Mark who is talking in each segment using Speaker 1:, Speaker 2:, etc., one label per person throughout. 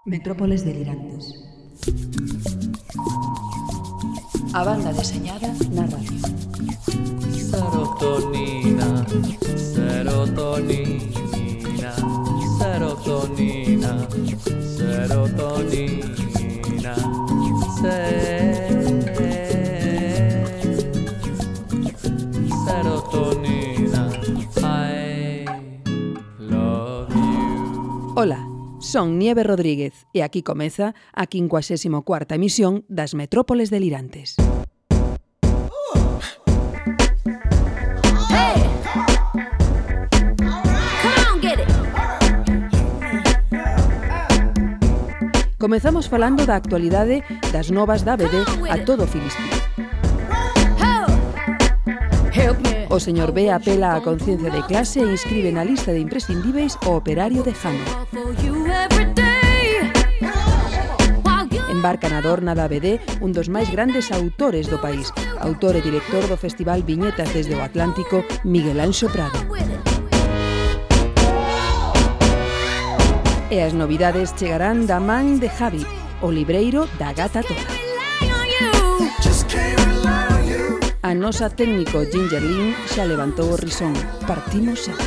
Speaker 1: Metrópoles delirantes. A banda deseñada na radio.
Speaker 2: Serotonina, serotonina, serotonina, serotonina, serotonina, I love you.
Speaker 1: Ola, son Nieve Rodríguez e aquí comeza a 54ª emisión das Metrópoles delirantes. Comezamos falando da actualidade das novas da ABD a todo Filispín. O señor B apela á conciencia de clase e inscribe na lista de imprescindíveis o operario de Jano. Embarca na adorna da ABD un dos máis grandes autores do país, autor e director do Festival Viñetas desde o Atlántico, Miguel Anxo Prado. E as novidades chegarán da man de Javi, o libreiro da Gata Toda. A nosa técnico Ginger Lynn xa levantou o risón. Partimos xa.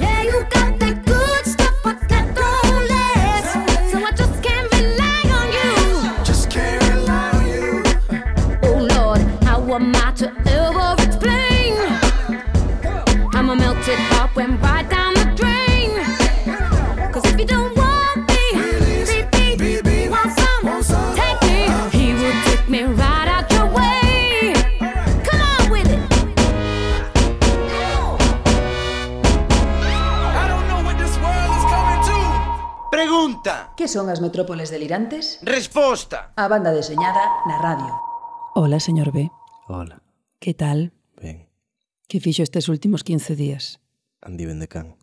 Speaker 1: Que son as metrópoles delirantes?
Speaker 3: Resposta!
Speaker 1: A banda deseñada na radio. Hola, señor B.
Speaker 3: Hola.
Speaker 1: Que tal?
Speaker 3: Ben.
Speaker 1: Que fixo estes últimos 15 días?
Speaker 3: Andi ben de can.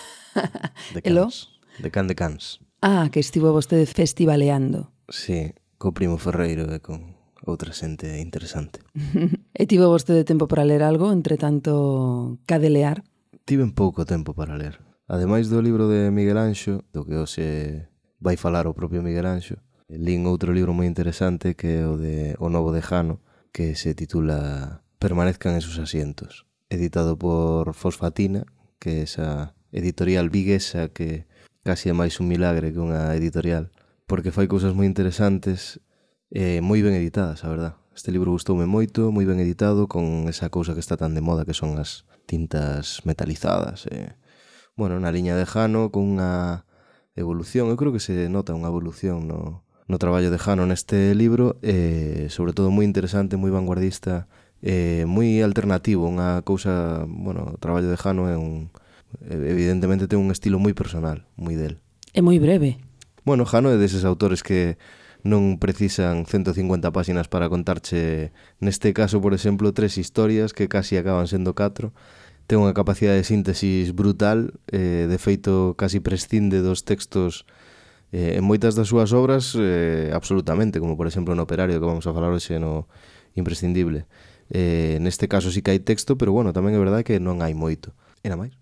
Speaker 3: De
Speaker 1: Elo?
Speaker 3: cans. De can de cans.
Speaker 1: Ah, que estivo vostede festivaleando.
Speaker 3: Sí, co primo Ferreiro e con outra xente interesante.
Speaker 1: E tivo vostede tempo para ler algo, entre tanto cadelear?
Speaker 3: Tiven pouco tempo para ler. Ademais do libro de Miguel Anxo, do que hoxe vai falar o propio Miguel Anxo, lín outro libro moi interesante que é o de O Novo de Jano, que se titula Permanezcan en sus asientos, editado por Fosfatina, que é esa editorial viguesa que casi é máis un milagre que unha editorial, porque fai cousas moi interesantes e moi ben editadas, a verdad. Este libro gustoume moito, moi ben editado, con esa cousa que está tan de moda que son as tintas metalizadas. Bueno, na liña de Jano, con unha evolución, eu creo que se nota unha evolución no traballo de Jano neste libro, sobre todo moi interesante, moi vanguardista, moi alternativo, unha cousa, bueno, o traballo de Jano é evidentemente ten un estilo moi personal, moi del.
Speaker 1: É moi breve.
Speaker 3: Bueno, Jano é deses autores que non precisan 150 páxinas para contarche, neste caso, por exemplo, 3 historias que casi acaban sendo 4. Ten unha capacidade de síntesis brutal, de feito casi prescinde dos textos en moitas das súas obras, absolutamente, como por exemplo no Operario, que vamos a falar hoxe no Imprescindible. Neste caso sí que hai texto, pero bueno, tamén é verdade que non hai moito. Era máis?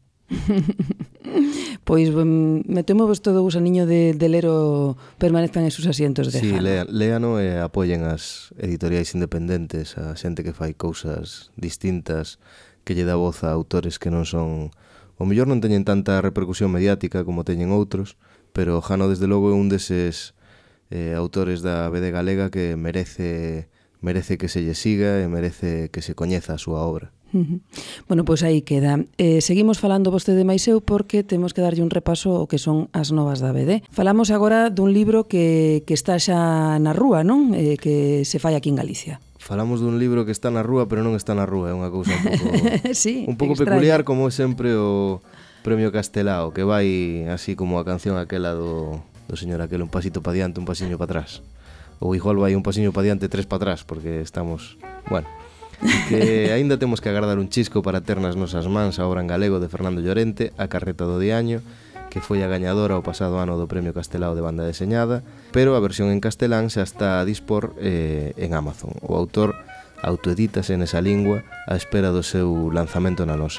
Speaker 1: Pois metemos vos todo o gusaniño de ler o Permanezcan en sus asientos de Jano.
Speaker 3: Sí, léano e apoyen as editoriais independentes, a xente que fai cousas distintas, que lle dá voz a autores que non son... O mellor non teñen tanta repercusión mediática como teñen outros, pero Jano desde logo é un deses autores da BD galega que merece que se lle siga e merece que se coñeza a súa obra.
Speaker 1: Bueno, pois aí queda. Seguimos falando vostede máis eu porque temos que darlle un repaso ao que son as novas da BD. Falamos agora dun libro que está xa na rúa, non? Que se fai aquí en Galicia.
Speaker 3: Falamos dun libro que está na rúa, pero non está na rúa, é unha cousa un pouco
Speaker 1: sí,
Speaker 3: un pouco peculiar, como sempre o Premio Castelao, que vai así como a canción aquela do señor aquel, un pasito pa diante, un pasiño pa atrás. Ou igual vai un pasiño pa diante, 3 pa atrás, porque estamos, bueno, que aínda temos que agardar un chisco para ter nas nosas mans a obra en galego de Fernando Llorente, A carreta do diaño, que foi a gañadora o pasado ano do Premio Castelao de banda deseñada, pero a versión en castelán xa está a dispor en Amazon. O autor autoedítase nesa lingua á espera do seu lanzamento na nosa.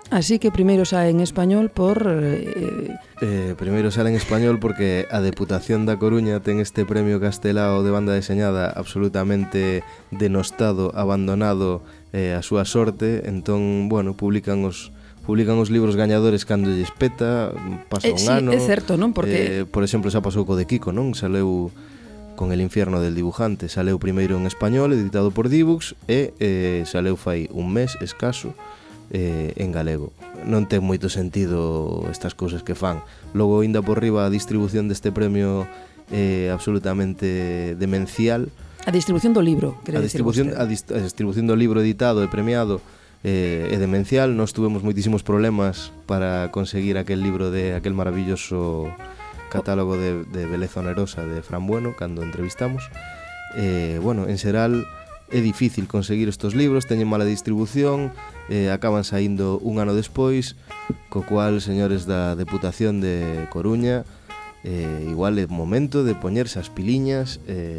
Speaker 1: Así que primeiro sae en español por...
Speaker 3: Primeiro sale en español porque a Deputación da Coruña ten este premio Castelao de banda deseñada absolutamente denostado, abandonado a súa sorte. Entón, bueno, publican os libros gañadores cando lles peta, pasa un ano.
Speaker 1: É certo, non? Porque...
Speaker 3: por exemplo, xa pasou co de Kiko, non? Saleu con El infierno del dibujante, saleu primeiro en español, editado por Dibux, e saleu fai un mes escaso en galego. Non ten moito sentido estas cousas que fan. Logo, ainda por riba, a distribución deste premio absolutamente demencial. A
Speaker 1: distribución do libro,
Speaker 3: a distribución do libro editado e premiado é demencial. Nós tuvemos moitísimos problemas para conseguir aquel libro de aquel maravilloso catálogo de Beleza Onerosa de Fran Bueno cando entrevistamos. Bueno, en xeral é difícil conseguir estos libros, teñen mala distribución, acaban saindo un ano despois, co cual, señores da Deputación de Coruña, igual é momento de poñerse as piliñas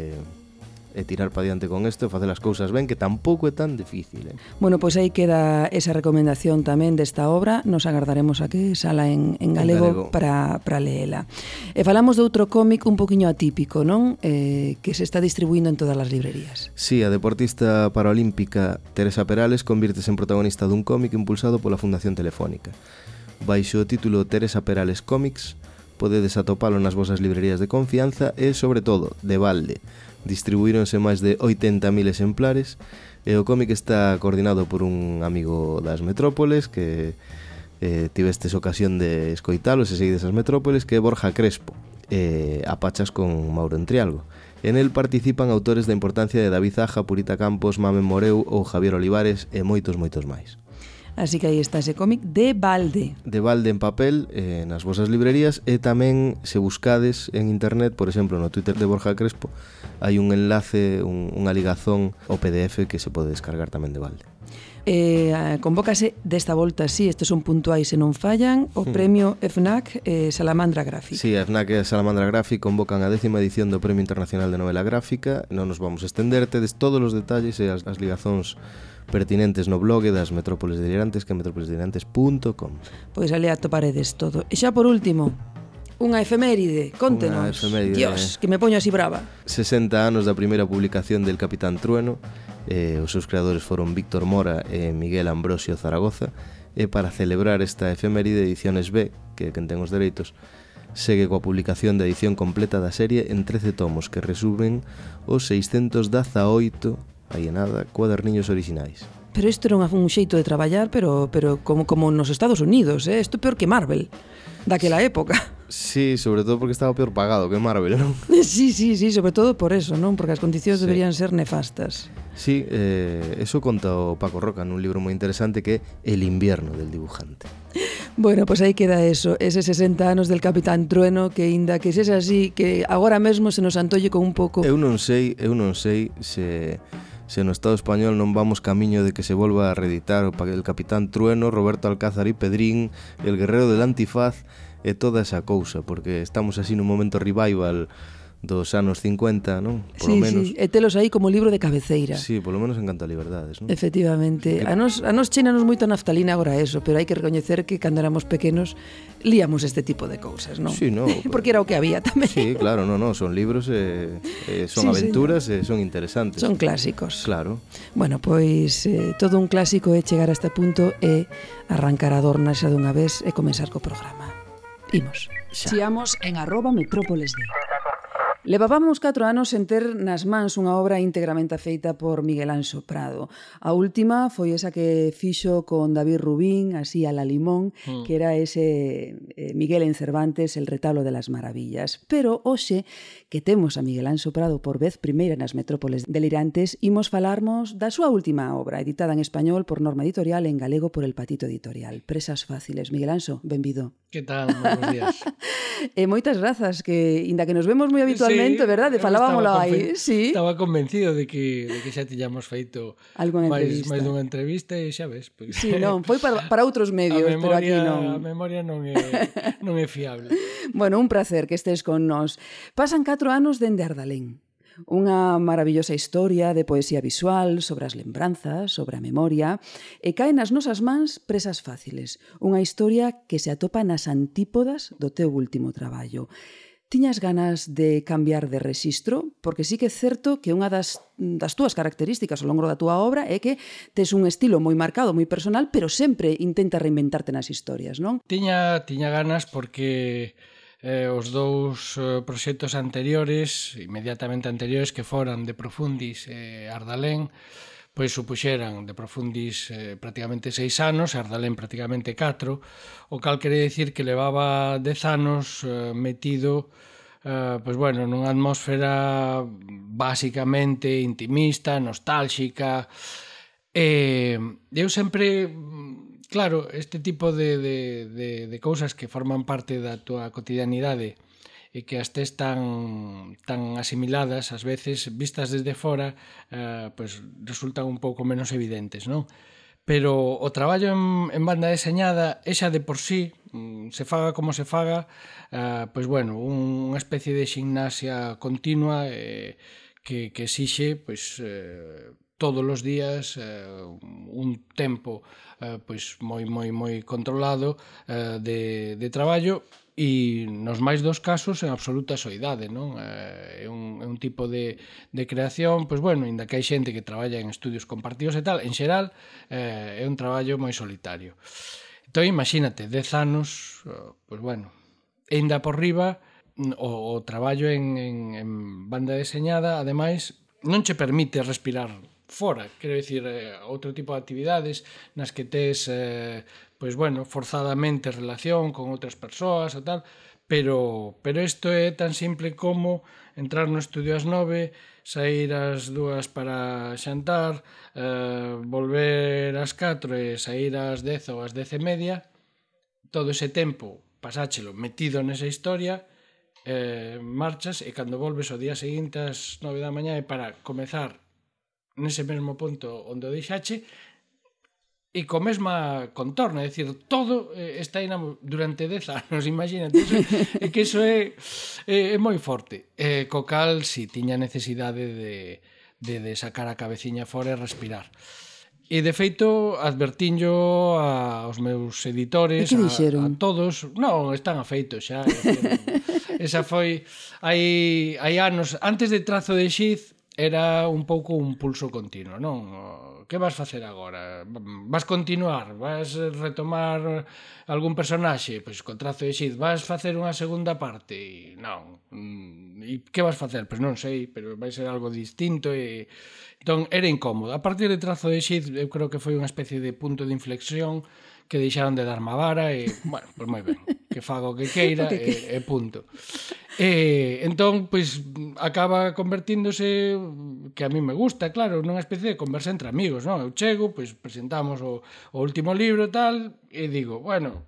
Speaker 3: e tirar para diante con isto e facer as cousas ben, que tampouco é tan difícil.
Speaker 1: Bueno, pois aí queda esa recomendación tamén desta obra. Nos agardaremos a que sala en galego para leela. E falamos de outro cómic un poquinho atípico, non? Que se está distribuindo en todas as librerías.
Speaker 3: Sí, a deportista paraolímpica Teresa Perales convírtese en protagonista dun cómic impulsado pola Fundación Telefónica. Baixo o título Teresa Perales Cómics, podedes atopalo nas vosas librerías de confianza e, sobre todo, de balde. Distribuíronse máis de 80.000 exemplares e o cómic está coordinado por un amigo das metrópoles que tivestes ocasión de escoitalos e seguides as metrópoles, que é Borja Crespo, a pachas con Mauro Entrialgo. En el participan autores da importancia de David Zaja, Purita Campos, Mamen Moreu ou Javier Olivares e moitos máis.
Speaker 1: Así que aí está ese cómic de balde.
Speaker 3: De balde en papel nas vosas librerías, e tamén se buscades en internet, por exemplo, no Twitter de Borja Crespo, hai un enlace, unha ligazón ao PDF que se pode descargar tamén de balde.
Speaker 1: Convócase desta volta, sí, estes son puntuais e non fallan, o premio FNAC Salamandra Graphic.
Speaker 3: Sí, a FNAC e Salamandra Graphic convocan a 10ª edición do Premio Internacional de Novela Gráfica. Non nos vamos a estender, tedes todos os detalles e as ligazóns pertinentes no blog das Metrópoles Delirantes, que é metrópolesdelirantes.com.
Speaker 1: Pois ali atoparedes todo. E xa por último, unha efeméride, contenos.
Speaker 3: Unha efeméride.
Speaker 1: Dios, que me poño así brava.
Speaker 3: 60 anos da primeira publicación del Capitán Trueno. Os seus creadores foron Víctor Mora e Miguel Ambrosio Zaragoza. E para celebrar esta efeméride, Ediciones B, que quen ten os dereitos, segue coa publicación da edición completa da serie en 13 tomos que resumen os 618 aí nada, cuaderniños orixinais.
Speaker 1: Pero isto era un xeito de traballar, pero como nos Estados Unidos, isto é peor que Marvel, daquela época.
Speaker 3: Sí, sobre todo porque estaba peor pagado que Marvel, non?
Speaker 1: Sí, sobre todo por eso, non? Porque as condicións deberían ser nefastas.
Speaker 3: Sí, eso conta o Paco Roca nun libro moi interesante que é El invierno del dibujante.
Speaker 1: Bueno, pois aí queda eso, ese 60 anos del Capitán Trueno, que inda que sexa así, que agora mesmo se nos antolle con un pouco...
Speaker 3: Eu non sei se no Estado español non vamos camiño de que se volva a reeditar el Capitán Trueno, Roberto Alcázar y Pedrín, El guerrero del antifaz e toda esa cousa, porque estamos así nun momento revival dos anos 50, non? Por lo menos.
Speaker 1: Sí, e telos aí como libro de cabeceira.
Speaker 3: Sí, polo menos en canto a liberdades, non?
Speaker 1: Efectivamente. A nos chénanos moito naftalina agora eso, pero hai que recoñecer que cando éramos pequenos líamos este tipo de cousas, non?
Speaker 3: Sí, non.
Speaker 1: Porque era o que había tamén.
Speaker 3: Sí, claro, non, son libros, son aventuras e son interesantes.
Speaker 1: Son clásicos.
Speaker 3: Claro.
Speaker 1: Bueno, pois todo un clásico é chegar a este punto e arrancar a dorna xa dunha vez e comenzar co programa. Imos. Xiamos en @metrópolesd. Levábamos 4 anos en ter nas mans unha obra íntegramente feita por Miguel Anxo Prado. A última foi esa que fixo con David Rubín, así a la limón, que era ese Miguel en Cervantes, El retablo de las maravillas. Pero hoxe, que temos a Miguel Anxo Prado por vez primeira nas Metrópoles Delirantes, imos falarmos da súa última obra, editada en español por Norma Editorial e en galego por El Patito Editorial. Presas fáciles. Miguel Anxo, benvido.
Speaker 4: Que tal? Buenos días.
Speaker 1: Moitas grazas, que inda que nos vemos moi habitualmente, sí, verdade? Falábamoslo aí, sí.
Speaker 4: Estaba convencido de que xa tiñamos feito máis dunha entrevista e xa ves. Pues,
Speaker 1: sí, non, foi para outros medios, pero aquí non.
Speaker 4: A memoria non é fiable.
Speaker 1: Bueno, un placer que estés con nós. Pasan 4 anos dende Ardalén. Unha maravillosa historia de poesía visual sobre as lembranzas, sobre a memoria, e cae nas nosas mans presas fáciles. Unha historia que se atopa nas antípodas do teu último traballo. Tiñas ganas de cambiar de rexistro? Porque sí que é certo que unha das túas características ao longo da túa obra é que tes un estilo moi marcado, moi personal, pero sempre intenta reinventarte nas historias, non?
Speaker 4: Tiña ganas porque os dous proxectos anteriores, inmediatamente anteriores, que foran De Profundis e Ardalén, pois supuxeran De Profundis prácticamente 6 anos, Ardalén prácticamente 4, o cal quere dicir que levaba 10 anos metido pois bueno, nunha atmósfera basicamente intimista, nostálxica, e eu sempre... Claro, este tipo de cousas que forman parte da túa cotidianidade e que as tes tan asimiladas, ás veces, vistas desde fora, pues, resultan un pouco menos evidentes, non? Pero o traballo en banda deseñada, esa de por sí, se faga como se faga, pues bueno, unha especie de ximnasia continua que exixe, pues, todos os días un tempo pois moi controlado de traballo, e nos máis dos casos en absoluta soidade, non? É un tipo de creación, pois bueno, inda que hai xente que traballa en estudios compartidos e tal, en xeral é un traballo moi solitario. Entón, imagínate, 10 anos, pois bueno, ainda por riba, o traballo en banda deseñada, ademais, non che permite respirar fora, quero dicir, outro tipo de actividades nas que tes, pois bueno, forzadamente relación con outras persoas e tal, pero isto é tan simple como entrar no estudio ás 9, sair ás 2 para xantar, volver ás 4 e sair ás 10 ou ás 10:30, todo ese tempo pasáchelo metido nesa historia, marchas, e cando volves o día seguinte ás 9 da mañá é para comezar nese mesmo punto onde o deixache e co mesma contorna, é dicir, todo está aí durante 10 anos, imagínate, é que iso é moi forte, co cal si tiña necesidade de sacar a cabeciña fora e respirar. E de feito advertinlo aos meus editores, a todos, non, están afeitos xa, esa foi hai anos, antes de Trazo de Xiz, era un pouco un pulso continuo, non? Que vas facer agora? Vas continuar? Vas retomar algún personaxe? Pois con Trazo de Xiz. Vas facer unha segunda parte? E non. E que vas facer? Pois non sei, pero vai ser algo distinto e... Entón, era incómodo. A partir de Trazo de Xiz, eu creo que foi unha especie de punto de inflexión que deixaron de dar má vara e, bueno, pois moi ben, que faga o que queira e punto. Entón, pois, acaba convertíndose, que a mí me gusta, claro, nunha especie de conversa entre amigos, non? Eu chego, pois, presentamos o último libro e tal, e digo, bueno,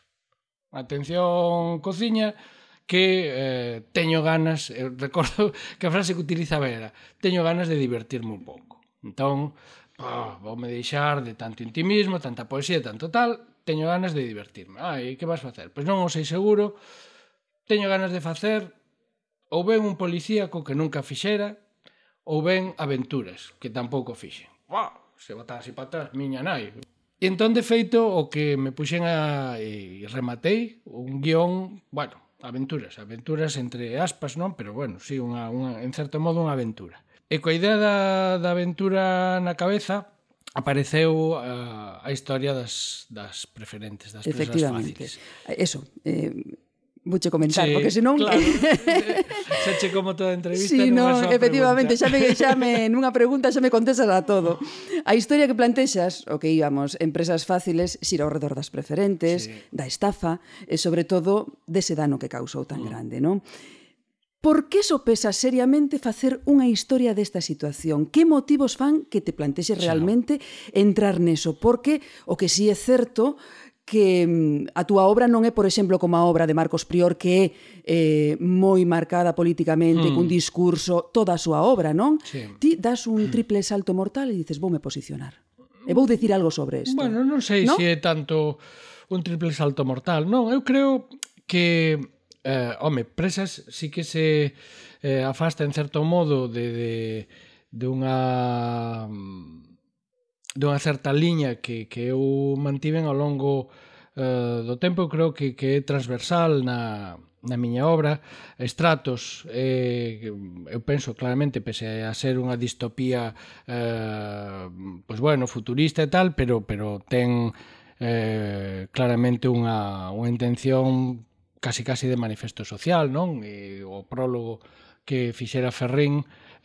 Speaker 4: atención, cociña, que teño ganas, recordo que a frase que utilizaba era, teño ganas de divertirme un pouco. Entón, voume deixar de tanto intimismo, tanta poesía, tanto tal, teño ganas de divertirme. E que vas facer? Pois non o sei seguro, teño ganas de facer ou ben un policíaco que nunca fixera, ou ben aventuras, que tampouco fixen. Se botaba así para atrás, miña nai. E entón, de feito, o que me puxen e rematei, un guión, bueno, aventuras entre aspas, non? Pero bueno, sí, en certo modo unha aventura. E coa idea da aventura na cabeza apareceu a historia das preferentes, das presas fáciles.
Speaker 1: Eso, vouche comentar, sí, porque senón...
Speaker 4: Claro, xa che como toda entrevista,
Speaker 1: sí, non é efectivamente, xa me nunha pregunta xa me contestas a todo. A historia que plantexas, o que íbamos, empresas fáciles, xira ao redor das preferentes, sí, da estafa, e sobre todo dese dano que causou tan grande, non? Por que sopesas seriamente facer unha historia desta situación? Que motivos fan que te plantexes realmente entrar neso? Porque o que sí é certo que a túa obra non é, por exemplo, como a obra de Marcos Prior, que é moi marcada políticamente, cun discurso, toda a súa obra, non?
Speaker 4: Sí.
Speaker 1: Ti das un triple salto mortal e dices, voume posicionar. E vou dicir algo sobre isto.
Speaker 4: Bueno, non sei se é tanto un triple salto mortal. Non, eu creo que home, Presas sí que se afasta en certo modo de unha certa liña que eu mantiven ao longo do tempo. Creo que é transversal na miña obra. Estratos, eu penso claramente, pese a ser unha distopía futurista e tal, pero ten claramente unha intención casi de manifesto social, non? E o prólogo que fixera Ferrín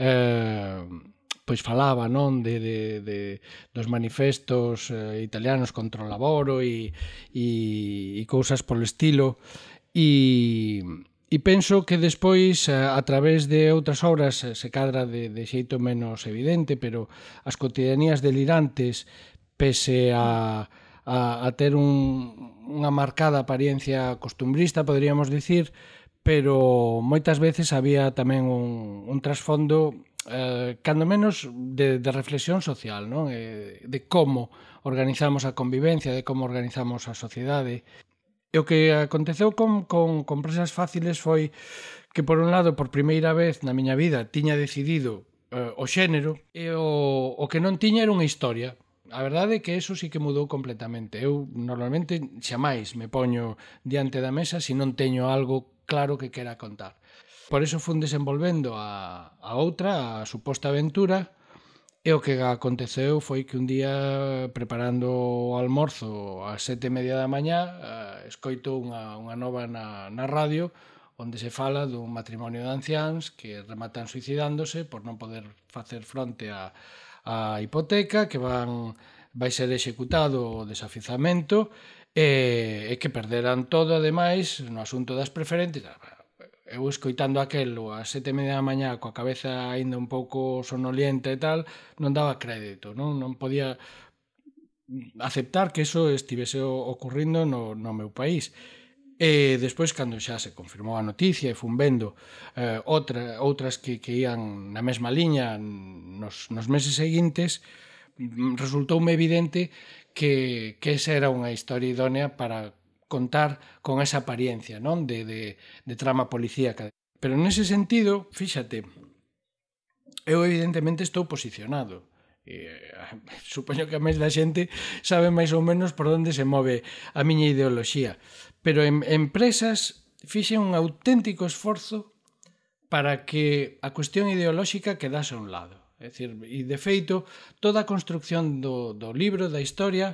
Speaker 4: pois falaba, non, dos manifestos italianos contra o laboro e cousas polo estilo, e penso que despois, a través de outras obras, se cadra de xeito menos evidente, pero as cotidianías delirantes, pese a ter unha marcada apariencia costumbrista, poderíamos dicir, pero moitas veces había tamén un trasfondo cando menos de reflexión social, non? De como organizamos a convivencia, de como organizamos a sociedade. E o que aconteceu con Presas Fáciles foi que, por un lado, por primeira vez na miña vida tiña decidido o xénero, e o que non tiña era unha historia. A verdade é que eso sí que mudou completamente. Eu normalmente xamais me poño diante da mesa se non teño algo claro que quera contar. Por iso fun desenvolvendo a outra, a suposta aventura, e o que aconteceu foi que un día, preparando o almorzo ás 7:30 da mañá, escoito unha nova na radio onde se fala dun matrimonio de anciáns que rematan suicidándose por non poder facer fronte á hipoteca, que vai ser executado o desafizamento e que perderan todo, ademais, no asunto das preferentes. Eu escoitando aquelo ás 7:30 da mañá coa cabeza aínda un pouco sonolienta e tal, non daba crédito, non podía aceptar que eso estivese ocurrindo no meu país. E despois, cando xa se confirmou a noticia e fun vendo outras que ían na mesma liña nos meses seguintes, resultoume evidente que esa era unha historia idónea para contar con esa apariencia, non, de trama policíaca. Pero nese sentido, fíxate, eu evidentemente estou posicionado. Supoño que a máis da xente sabe máis ou menos por onde se move a miña ideoloxía. Pero en Presas fixe un auténtico esforzo para que a cuestión ideolóxica quedase a un lado. É dicir, e de feito, toda a construcción do libro, da historia,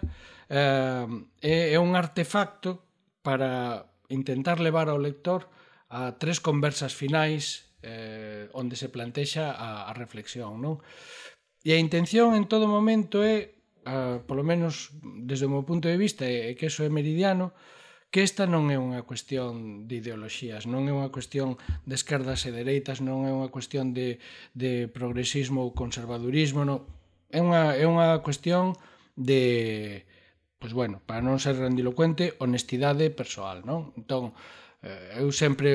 Speaker 4: é un artefacto para intentar levar ao lector a 3 conversas finais onde se plantexa a reflexión, non? E a intención en todo momento é, polo menos desde o meu punto de vista, e que eso é meridiano, que esta non é unha cuestión de ideoloxías, non é unha cuestión de esquerdas e dereitas, non é unha cuestión de progresismo ou conservadurismo, non. É unha cuestión de, para non ser grandilocuente, honestidade persoal, non? Entón, eu sempre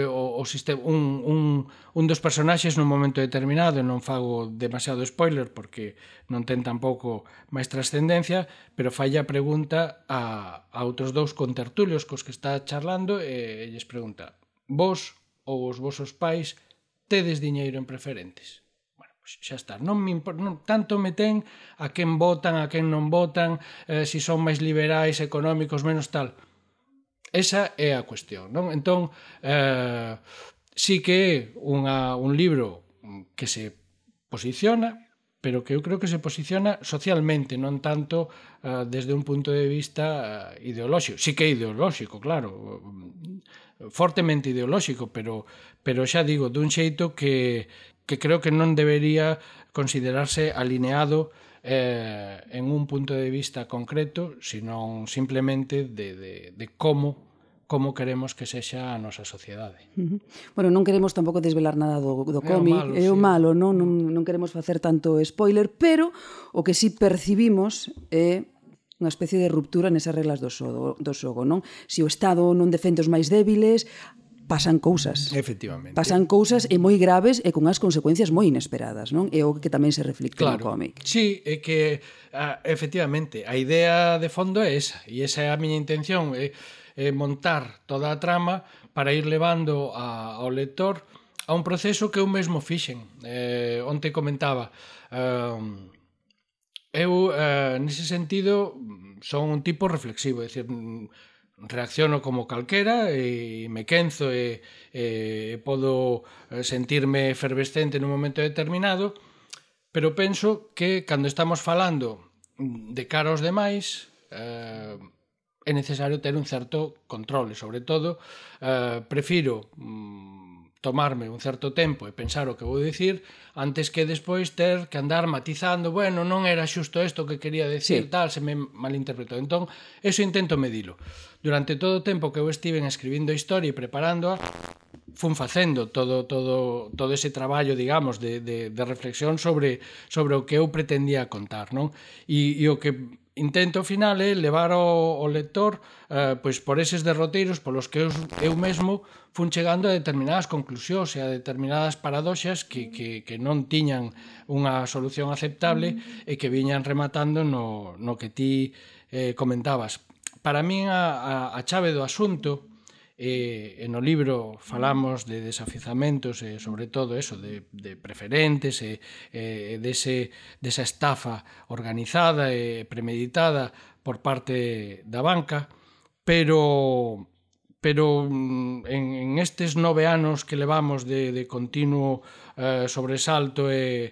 Speaker 4: un dos personaxes nun momento determinado, non fago demasiado spoiler porque non ten tampouco máis trascendencia, pero fai a pregunta a outros 2 contertulios cos que está charlando e lles pregunta: vos ou os vosos pais tedes diñeiro en preferentes? Bueno, pois xa está, non tanto me ten a quen votan, a quen non votan, se son máis liberais, económicos, menos tal. Esa é a cuestión, non? Entón, sí que é un libro que se posiciona, pero que eu creo que se posiciona socialmente, non tanto desde un punto de vista ideolóxico. Sí que é ideolóxico, claro, fortemente ideolóxico, pero xa digo, dun xeito que creo que non debería considerarse alineado en un punto de vista concreto, sino simplemente de como queremos que sexa a nosa sociedade.
Speaker 1: Bueno, non queremos tampouco desvelar nada do cómic, é o malo, non queremos facer tanto spoiler, pero o que sí percibimos é unha especie de ruptura nesas reglas do xogo, non? Se o Estado non defende os máis débiles, pasan cousas.
Speaker 4: Efectivamente.
Speaker 1: Pasan cousas e moi graves e con as consecuencias moi inesperadas, non? É o que tamén se reflicte no cómic.
Speaker 4: Sí, é que, efectivamente, a idea de fondo é esa, e esa é a miña intención, é montar toda a trama para ir levando ao lector a un proceso que eu mesmo fixen. Onte comentaba, eu, nese sentido, son un tipo reflexivo, é dicir, reacciono como calquera e me quenzo e podo sentirme efervescente nun momento determinado, pero penso que cando estamos falando de cara aos demais é necesario ter un certo control e, sobre todo, prefiro tomarme un certo tempo e pensar o que vou dicir antes que despois ter que andar matizando, bueno, non era xusto isto que quería decir, tal, se me malinterpretou. Entón, eso intento medilo. Durante todo o tempo que eu estive escribindo a historia e preparándoa, fun facendo todo ese traballo, digamos, de reflexión sobre o que eu pretendía contar, non? E o que intento ao final é levar ao lector pois por eses derroteiros polos que eu mesmo fun chegando a determinadas conclusións e a determinadas paradoxas que non tiñan unha solución aceptable e que viñan rematando no que ti comentabas. Para min a chave do asunto, e no libro falamos de desafiuzamentos e sobre todo eso, de preferentes e desa estafa organizada e premeditada por parte da banca, pero en estes 9 anos que levamos de continuo sobresalto e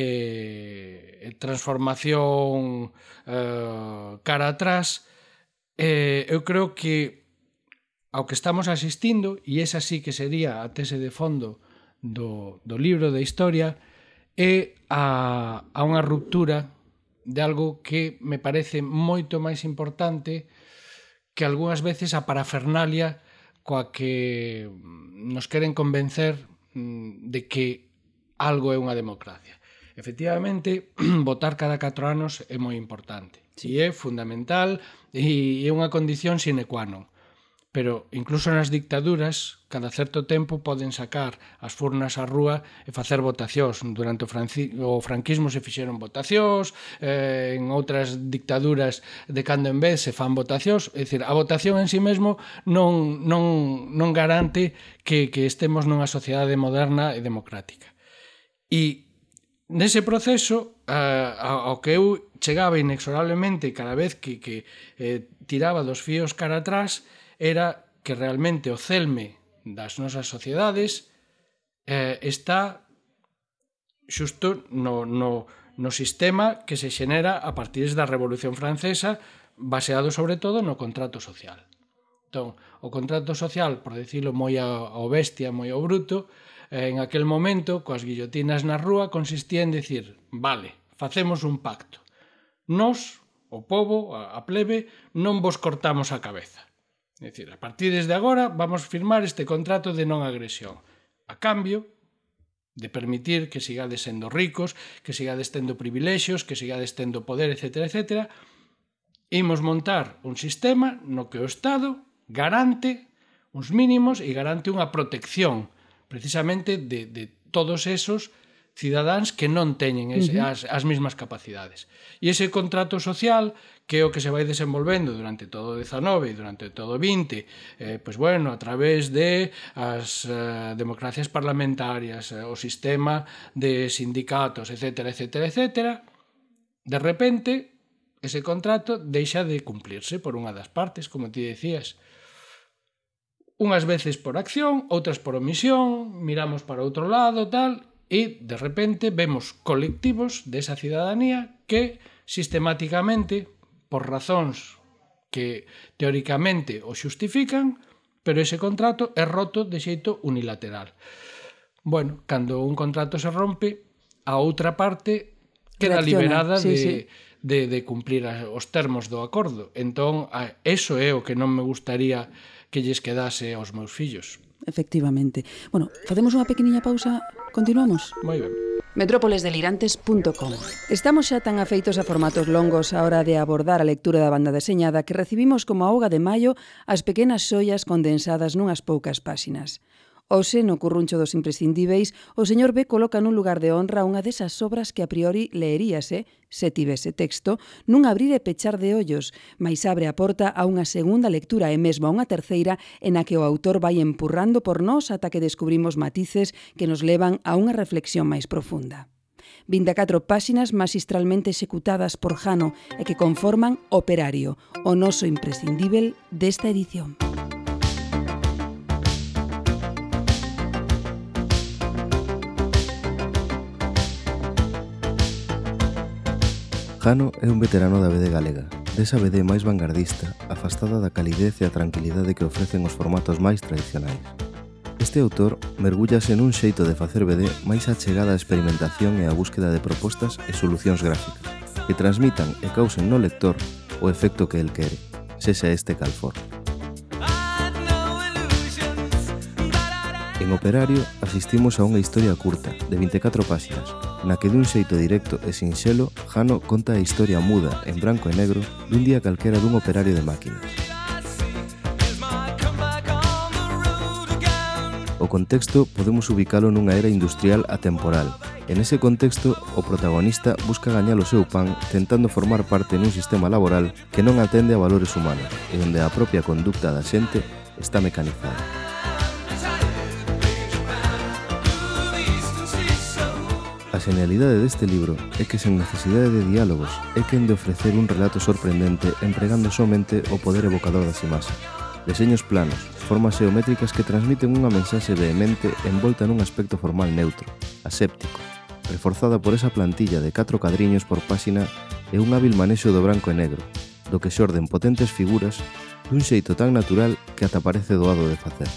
Speaker 4: transformación cara atrás, eu creo que ao que estamos asistindo, e esa sí que sería a tese de fondo do libro de historia, é a unha ruptura de algo que me parece moito máis importante que algunhas veces a parafernalia coa que nos queren convencer de que algo é unha democracia. Efectivamente, votar cada 4 anos é moi importante. E é fundamental e é unha condición sine qua non. Pero incluso nas dictaduras, cada certo tempo poden sacar as furnas á rúa e facer votacións. Durante o franquismo se fixeron votacións, en outras dictaduras de cando en vez se fan votacións. É dicir, a votación en sí mesmo non garante que estemos nunha sociedade moderna e democrática. E nese proceso, ao que eu chegaba inexorablemente cada vez que tiraba dos fíos cara atrás, era que realmente o celme das nosas sociedades está xusto no sistema que se xenera a partir da Revolución Francesa, baseado sobre todo no contrato social. Entón, o contrato social, por decirlo moi ao bestia, moi ao bruto, en aquel momento, coas guillotinas na rúa, consistía en decir, vale, facemos un pacto. Nos, o pobo, a plebe, non vos cortamos a cabeza. É dicir, a partir desde agora vamos firmar este contrato de non agresión. A cambio de permitir que sigades sendo ricos, que sigades tendo privilexios, que sigades tendo poder, etc., etc., imos montar un sistema no que o Estado garante uns mínimos e garante unha protección precisamente de todos esos cidadáns que non teñen as mesmas capacidades. E ese contrato social, que é o que se vai desenvolvendo durante todo o XIX e durante todo o XX, pois bueno, a través de as democracias parlamentarias, o sistema de sindicatos, etc., etc., etc., de repente, ese contrato deixa de cumplirse por unha das partes, como ti decías. Unhas veces por acción, outras por omisión, miramos para outro lado, tal, e de repente vemos colectivos desa cidadanía que sistemáticamente, por razóns que teóricamente o xustifican, pero ese contrato é roto de xeito unilateral. Bueno, cando un contrato se rompe, a outra parte queda liberada de cumplir os termos do acordo. Entón, eso é o que non me gustaría que lles quedase aos meus fillos.
Speaker 1: Efectivamente. Bueno, facemos unha pequeniña pausa, continuamos?
Speaker 4: Moi ben.
Speaker 1: Metrópolesdelirantes.com. Estamos xa tan afeitos a formatos longos a hora de abordar a lectura da banda deseñada que recibimos como a auga de maio as pequenas xoias condensadas nunhas poucas páxinas. Hoxe, no curruncho dos imprescindíveis, o señor B coloca nun lugar de honra unha desas obras que a priori leeríase, se tivese texto, nun abrir e pechar de ollos, mais abre a porta a unha segunda lectura e mesmo a unha terceira en a que o autor vai empurrando por nós ata que descubrimos matices que nos levan a unha reflexión máis profunda. 24 páxinas magistralmente executadas por Jano e que conforman Operario, o noso imprescindível desta edición.
Speaker 3: Jano é un veterano da BD galega, desa BD máis vanguardista, afastada da calidez e a tranquilidade que ofrecen os formatos máis tradicionais. Este autor mergúllase nun xeito de facer BD máis achegada á experimentación e á búsqueda de propostas e solucións gráficas, que transmitan e causen no lector o efecto que el quere, sexa este cal for. En Operario asistimos a unha historia curta, de 24 páxinas, na que dun xeito directo e sinxelo, Jano conta a historia muda, en branco e negro, dun día calquera dun operario de máquinas. O contexto podemos ubicalo nunha era industrial atemporal. En ese contexto, o protagonista busca gañar o seu pan tentando formar parte nun sistema laboral que non atende a valores humanos e onde a propia conducta da xente está mecanizada. A genialidade deste libro é que sen necesidade de diálogos é quen de ofrecer un relato sorprendente empregando somente o poder evocador das imaxes. Deseños planos, formas xeométricas que transmiten unha mensaxe vehemente envolta nun aspecto formal neutro, aséptico, reforzada por esa plantilla de 4 cadriños por páxina e un hábil manexo do branco e negro, do que xorden potentes figuras dun xeito tan natural que ata parece doado de facer.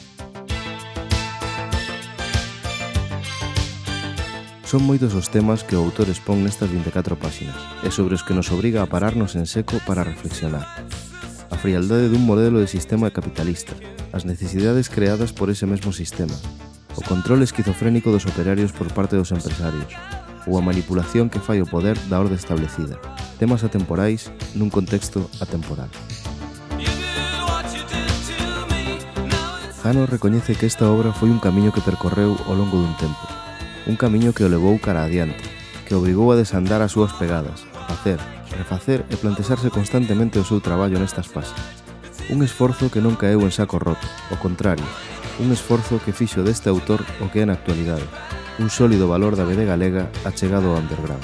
Speaker 3: Son moitos os temas que o autor expón nestas 24 páxinas e sobre os que nos obriga a pararnos en seco para reflexionar. A frialdade dun modelo de sistema capitalista, as necesidades creadas por ese mesmo sistema, o control esquizofrénico dos operarios por parte dos empresarios, ou a manipulación que fai o poder da orde establecida, temas atemporais nun contexto atemporal. Jano recoñece que esta obra foi un camiño que percorreu ao longo dun tempo, un camiño que o levou cara adiante, que obrigou a desandar as súas pegadas, a facer, refacer e plantexarse constantemente o seu traballo nestas páxinas. Un esforzo que non caeu en saco roto, ao contrario, un esforzo que fixo deste autor o que é na actualidade, un sólido valor da BD galega achegado ao underground.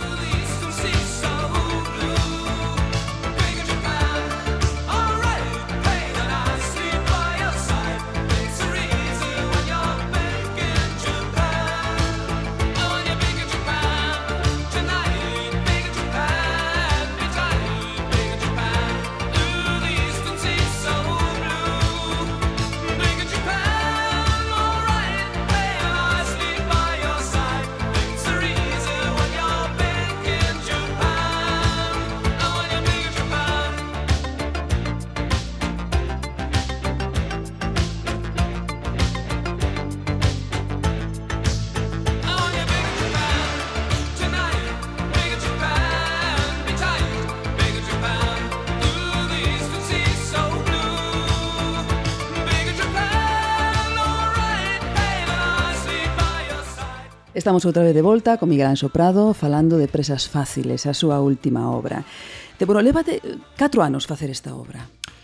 Speaker 1: Estamos outra vez de volta con Miguel Anxo Prado falando de Presas Fáciles, a súa última obra. Bueno, lévate 4 anos facer esta obra.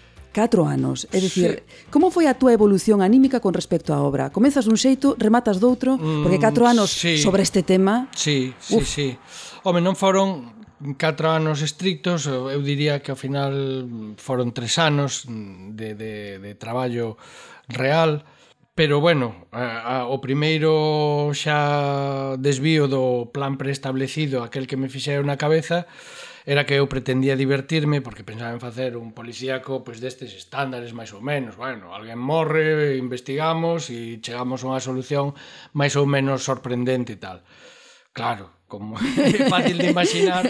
Speaker 1: 4 anos, é dicir, sí. Como foi a túa evolución anímica con respecto á obra? Comezas dun xeito, rematas doutro, porque 4 anos sí. Sobre este tema...
Speaker 4: Sí. Home, non foron 4 anos estrictos, eu diría que ao final foron 3 anos de traballo real, pero bueno, o primeiro xa desvío do plan preestablecido, aquel que me fixeron na cabeza, era que eu pretendía divertirme porque pensaba en facer un policíaco pois destes estándares máis ou menos. Bueno, alguén morre, investigamos e chegamos a unha solución máis ou menos sorprendente e tal. Claro, como é fácil de imaginar,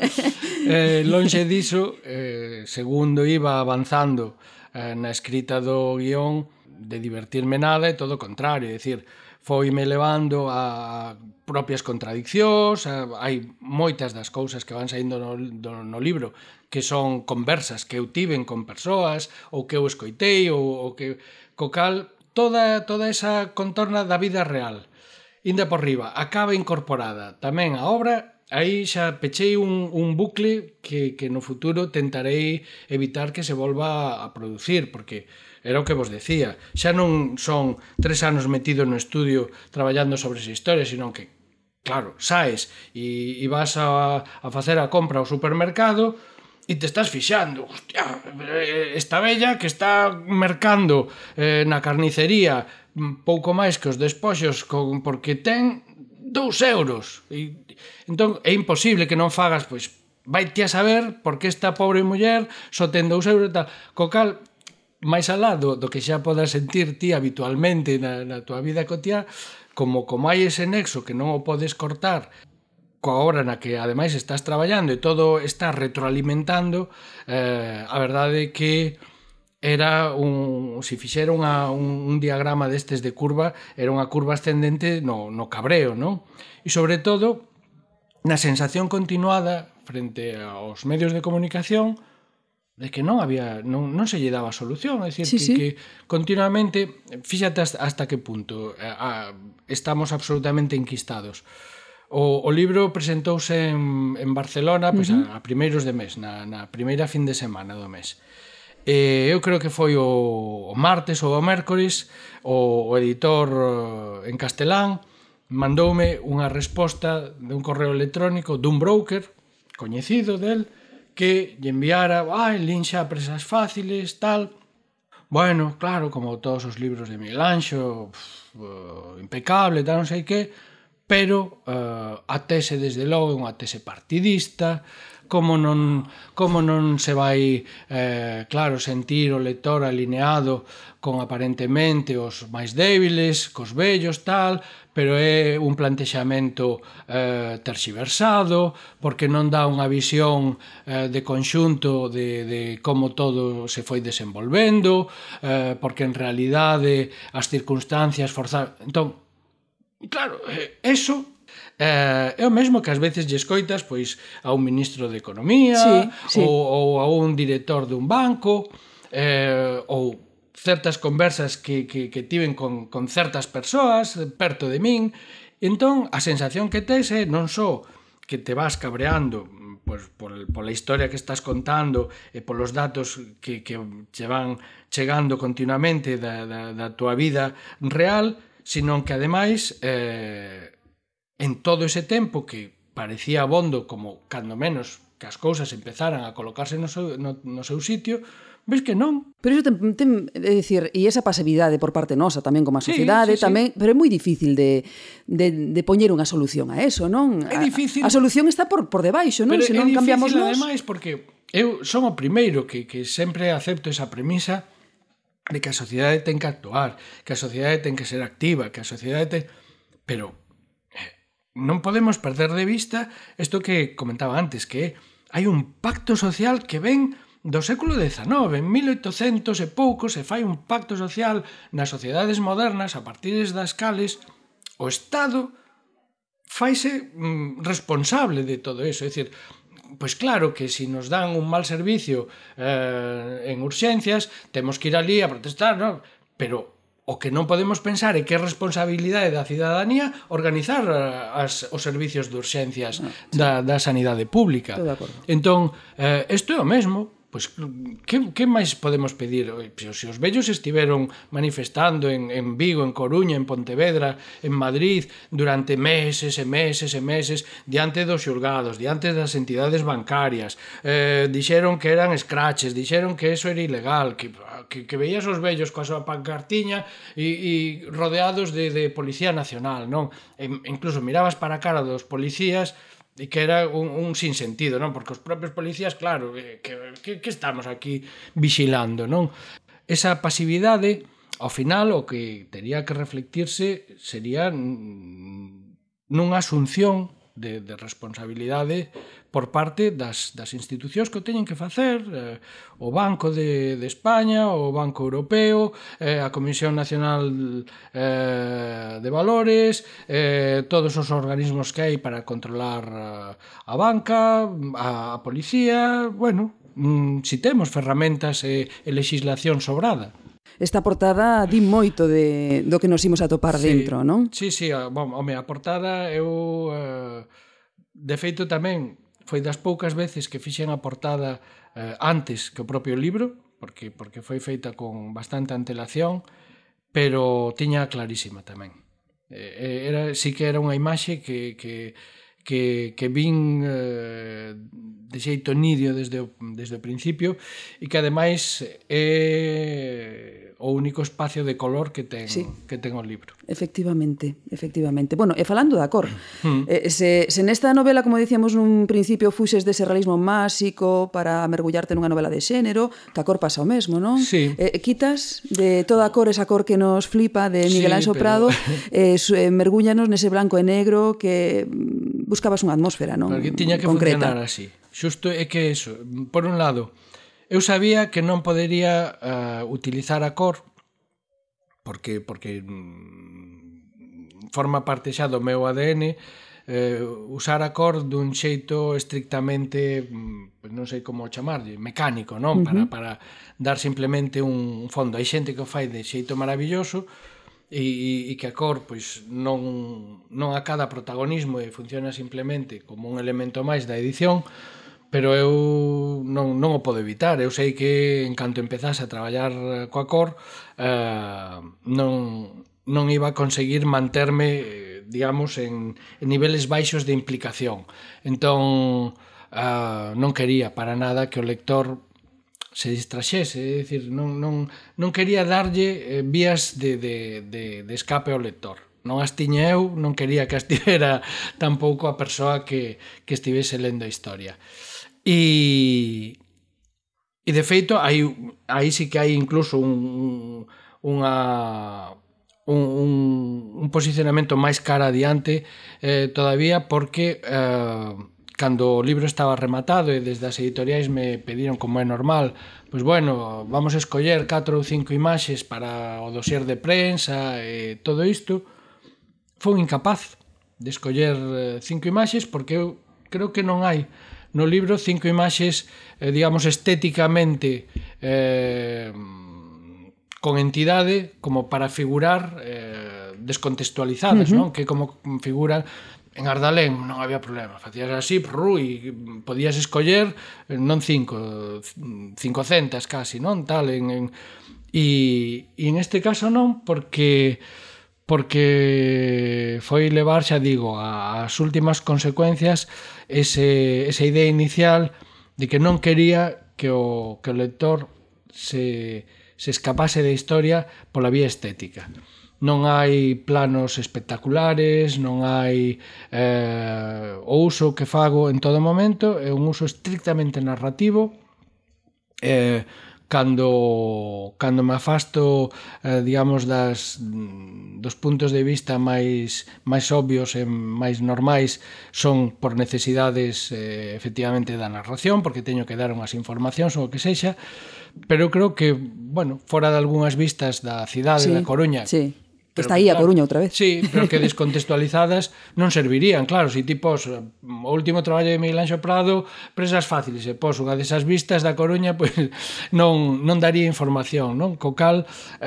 Speaker 4: lonxe diso, segundo iba avanzando na escrita do guión, de divertirme nada e todo o contrario, é dicir, foime levando a propias contradiccións, hai moitas das cousas que van saindo no libro que son conversas que eu tiven con persoas ou que eu escoitei ou que co cal toda esa contorna da vida real, inda por riba, acaba incorporada tamén a obra. Aí xa pechei un bucle que no futuro tentarei evitar que se volva a producir, porque era o que vos decía, xa non son 3 anos metido no estudio traballando sobre esa historia, sino que, claro, saes e vas a facer a compra ao supermercado e te estás fixando, hostia, esta vella que está mercando na carnicería pouco máis que os despoxos porque ten 2 euros. E, entón, é imposible que non fagas, pois, vai-te a saber porque esta pobre muller só ten 2 euros e tal. Co cal, máis alá do que xa podas sentir ti habitualmente na tua vida cotiá, como hai ese nexo que non o podes cortar coa hora na que ademais estás traballando e todo está retroalimentando, a verdade é que era se fixera un diagrama destes de curva, era unha curva ascendente no cabreo, non? E sobre todo, na sensación continuada frente aos medios de comunicación de que non se lle daba solución, é dicir, que continuamente, fíxate hasta que punto estamos absolutamente enquistados. O libro presentouse en Barcelona pois, a primeiros de mes, na primeira fin de semana do mes. Eu creo que foi o martes ou o mércores o editor en castelán mandoume unha resposta dun correo electrónico dun broker coñecido del que lle enviara lin xa presas fáciles, tal. Bueno, claro, como todos os libros de Miguel Anxo, impecable, tal, non sei que, pero a tese desde logo é unha tese partidista. Como non se vai, claro, sentir o lector alineado con aparentemente os máis débiles, cos vellos, tal, pero é un plantexamento terxiversado, porque non dá unha visión de conxunto de como todo se foi desenvolvendo, porque en realidade as circunstancias forzaron. Entón, claro, eso é o mesmo que ás veces lle escoitas pois a un ministro de Economía ou a un director dun banco ou certas conversas que tiven con certas persoas perto de min. Entón, a sensación que tes é non só que te vas cabreando pois, pola historia que estás contando e polos datos que che van chegando continuamente da tua vida real, sino que ademais en todo ese tempo que parecía abondo como cando menos que as cousas empezaran a colocarse no seu sitio, ves que non.
Speaker 1: Pero iso é dicir, e esa pasividade por parte nosa tamén como a sociedade, tamén, pero é moi difícil de poñer unha solución a eso, non?
Speaker 4: É difícil.
Speaker 1: A solución está por debaixo, non? Se non cambiamos
Speaker 4: nós. Pero é difícil, ademais, porque eu son o primeiro que sempre acepto esa premisa de que a sociedade ten que actuar, que a sociedade ten que ser activa, que a sociedade ten... Pero non podemos perder de vista isto que comentaba antes, que hai un pacto social que ven do século XIX, en 1800 e pouco se fai un pacto social nas sociedades modernas a partir das cales o Estado faise responsable de todo iso, é dicir, pois claro que se nos dan un mal servicio en urxencias, temos que ir ali a protestar, non? Pero o que non podemos pensar é que é responsabilidade da cidadanía organizar os servicios de urxencias da sanidade pública. Entón, isto é o mesmo. Pois, que máis podemos pedir? Se os vellos estiveron manifestando en Vigo, en Coruña, en Pontevedra, en Madrid, durante meses e meses e meses, diante dos xulgados, diante das entidades bancarias, dixeron que eran escraches, dixeron que eso era ilegal, que veías os vellos coa súa pancartiña e rodeados de Policía Nacional, non? Incluso mirabas para a cara dos policías e que era un sinsentido, non? Porque os propios policías, claro, que estamos aquí vigilando, non? Esa pasividade, ao final, o que tería que reflectirse sería nunha asunción de responsabilidade por parte das institucións que o teñen que facer, o Banco de España, o Banco Europeo, a Comisión Nacional de Valores, todos os organismos que hai para controlar a banca, a policía, bueno, si temos ferramentas e legislación sobrada.
Speaker 1: esta portada di moito do que nos imos atopar dentro, non?
Speaker 4: Sí, home, a portada eu de feito tamén foi das poucas veces que fixen a portada antes que o propio libro, porque foi feita con bastante antelación, pero tiña clarísima tamén. Sí que era unha imaxe que vin de xeito nidio desde o principio e que ademais é o único espacio de color que ten o libro.
Speaker 1: Efectivamente. Bueno, e falando da cor, se nesta novela, como dicíamos nun principio, fuxes dese realismo máxico para mergullarte nunha novela de xénero, que a cor pasa o mesmo, non?
Speaker 4: Sí.
Speaker 1: Quitas de toda a cor esa cor que nos flipa de Miguel Anxo Prado, mergúllanos nese blanco e negro que buscabas unha atmósfera, non?
Speaker 4: Porque tiña que
Speaker 1: concreta.
Speaker 4: funcionar así. Xusto é que eso, por un lado, eu sabía que non podería utilizar a cor porque forma parte xa do meu ADN usar a cor dun xeito estrictamente, non sei como chamarlle, mecánico, non? Para dar simplemente un fondo. Hai xente que o fai de xeito maravilloso e que a cor pois non acada protagonismo e funciona simplemente como un elemento máis da edición, pero eu non o podo evitar. Eu sei que en canto empezase a traballar coa cor non iba a conseguir manterme, digamos, en niveles baixos de implicación. Entón non quería para nada que o lector se distraxese, é dicir, non quería darlle vías de escape ao lector. Non as tiña eu, non quería que as tivera tampouco a persoa que estivese lendo a historia. E de feito, aí sí que hai incluso un posicionamento máis cara adiante todavía, porque cando o libro estaba rematado e desde as editoriais me pediron, como é normal, pois bueno, vamos a escoller 4 ou 5 imaxes para o dossier de prensa e todo isto, foi incapaz de escoller 5 imaxes porque eu creo que non hai no libro 5 imaxes, digamos, estéticamente con entidade como para figurar descontextualizadas, non? Que como figuran en Ardalén non había problema, facías así e podías escoller non 500 casi, non? Tal, e en este caso non, porque foi levar, xa digo, as últimas consecuencias esa idea inicial de que non quería que o lector se escapase da historia pola vía estética. Non hai planos espectaculares, non hai o uso que fago en todo momento, é un uso estrictamente narrativo. Cando me afasto, digamos, dos puntos de vista máis obvios e máis normais, son por necesidades efectivamente da narración, porque teño que dar unhas informacións ou o que sexa, pero creo que, bueno, fora de algunhas vistas da cidade da Coruña,
Speaker 1: que está aí a Coruña outra vez.
Speaker 4: Sí, pero que descontextualizadas non servirían, claro, se ti pos o último traballo de Miguel Anxo Prado, presas fáciles, e pos unha desas vistas da Coruña, pois non daría información, non? Co cal,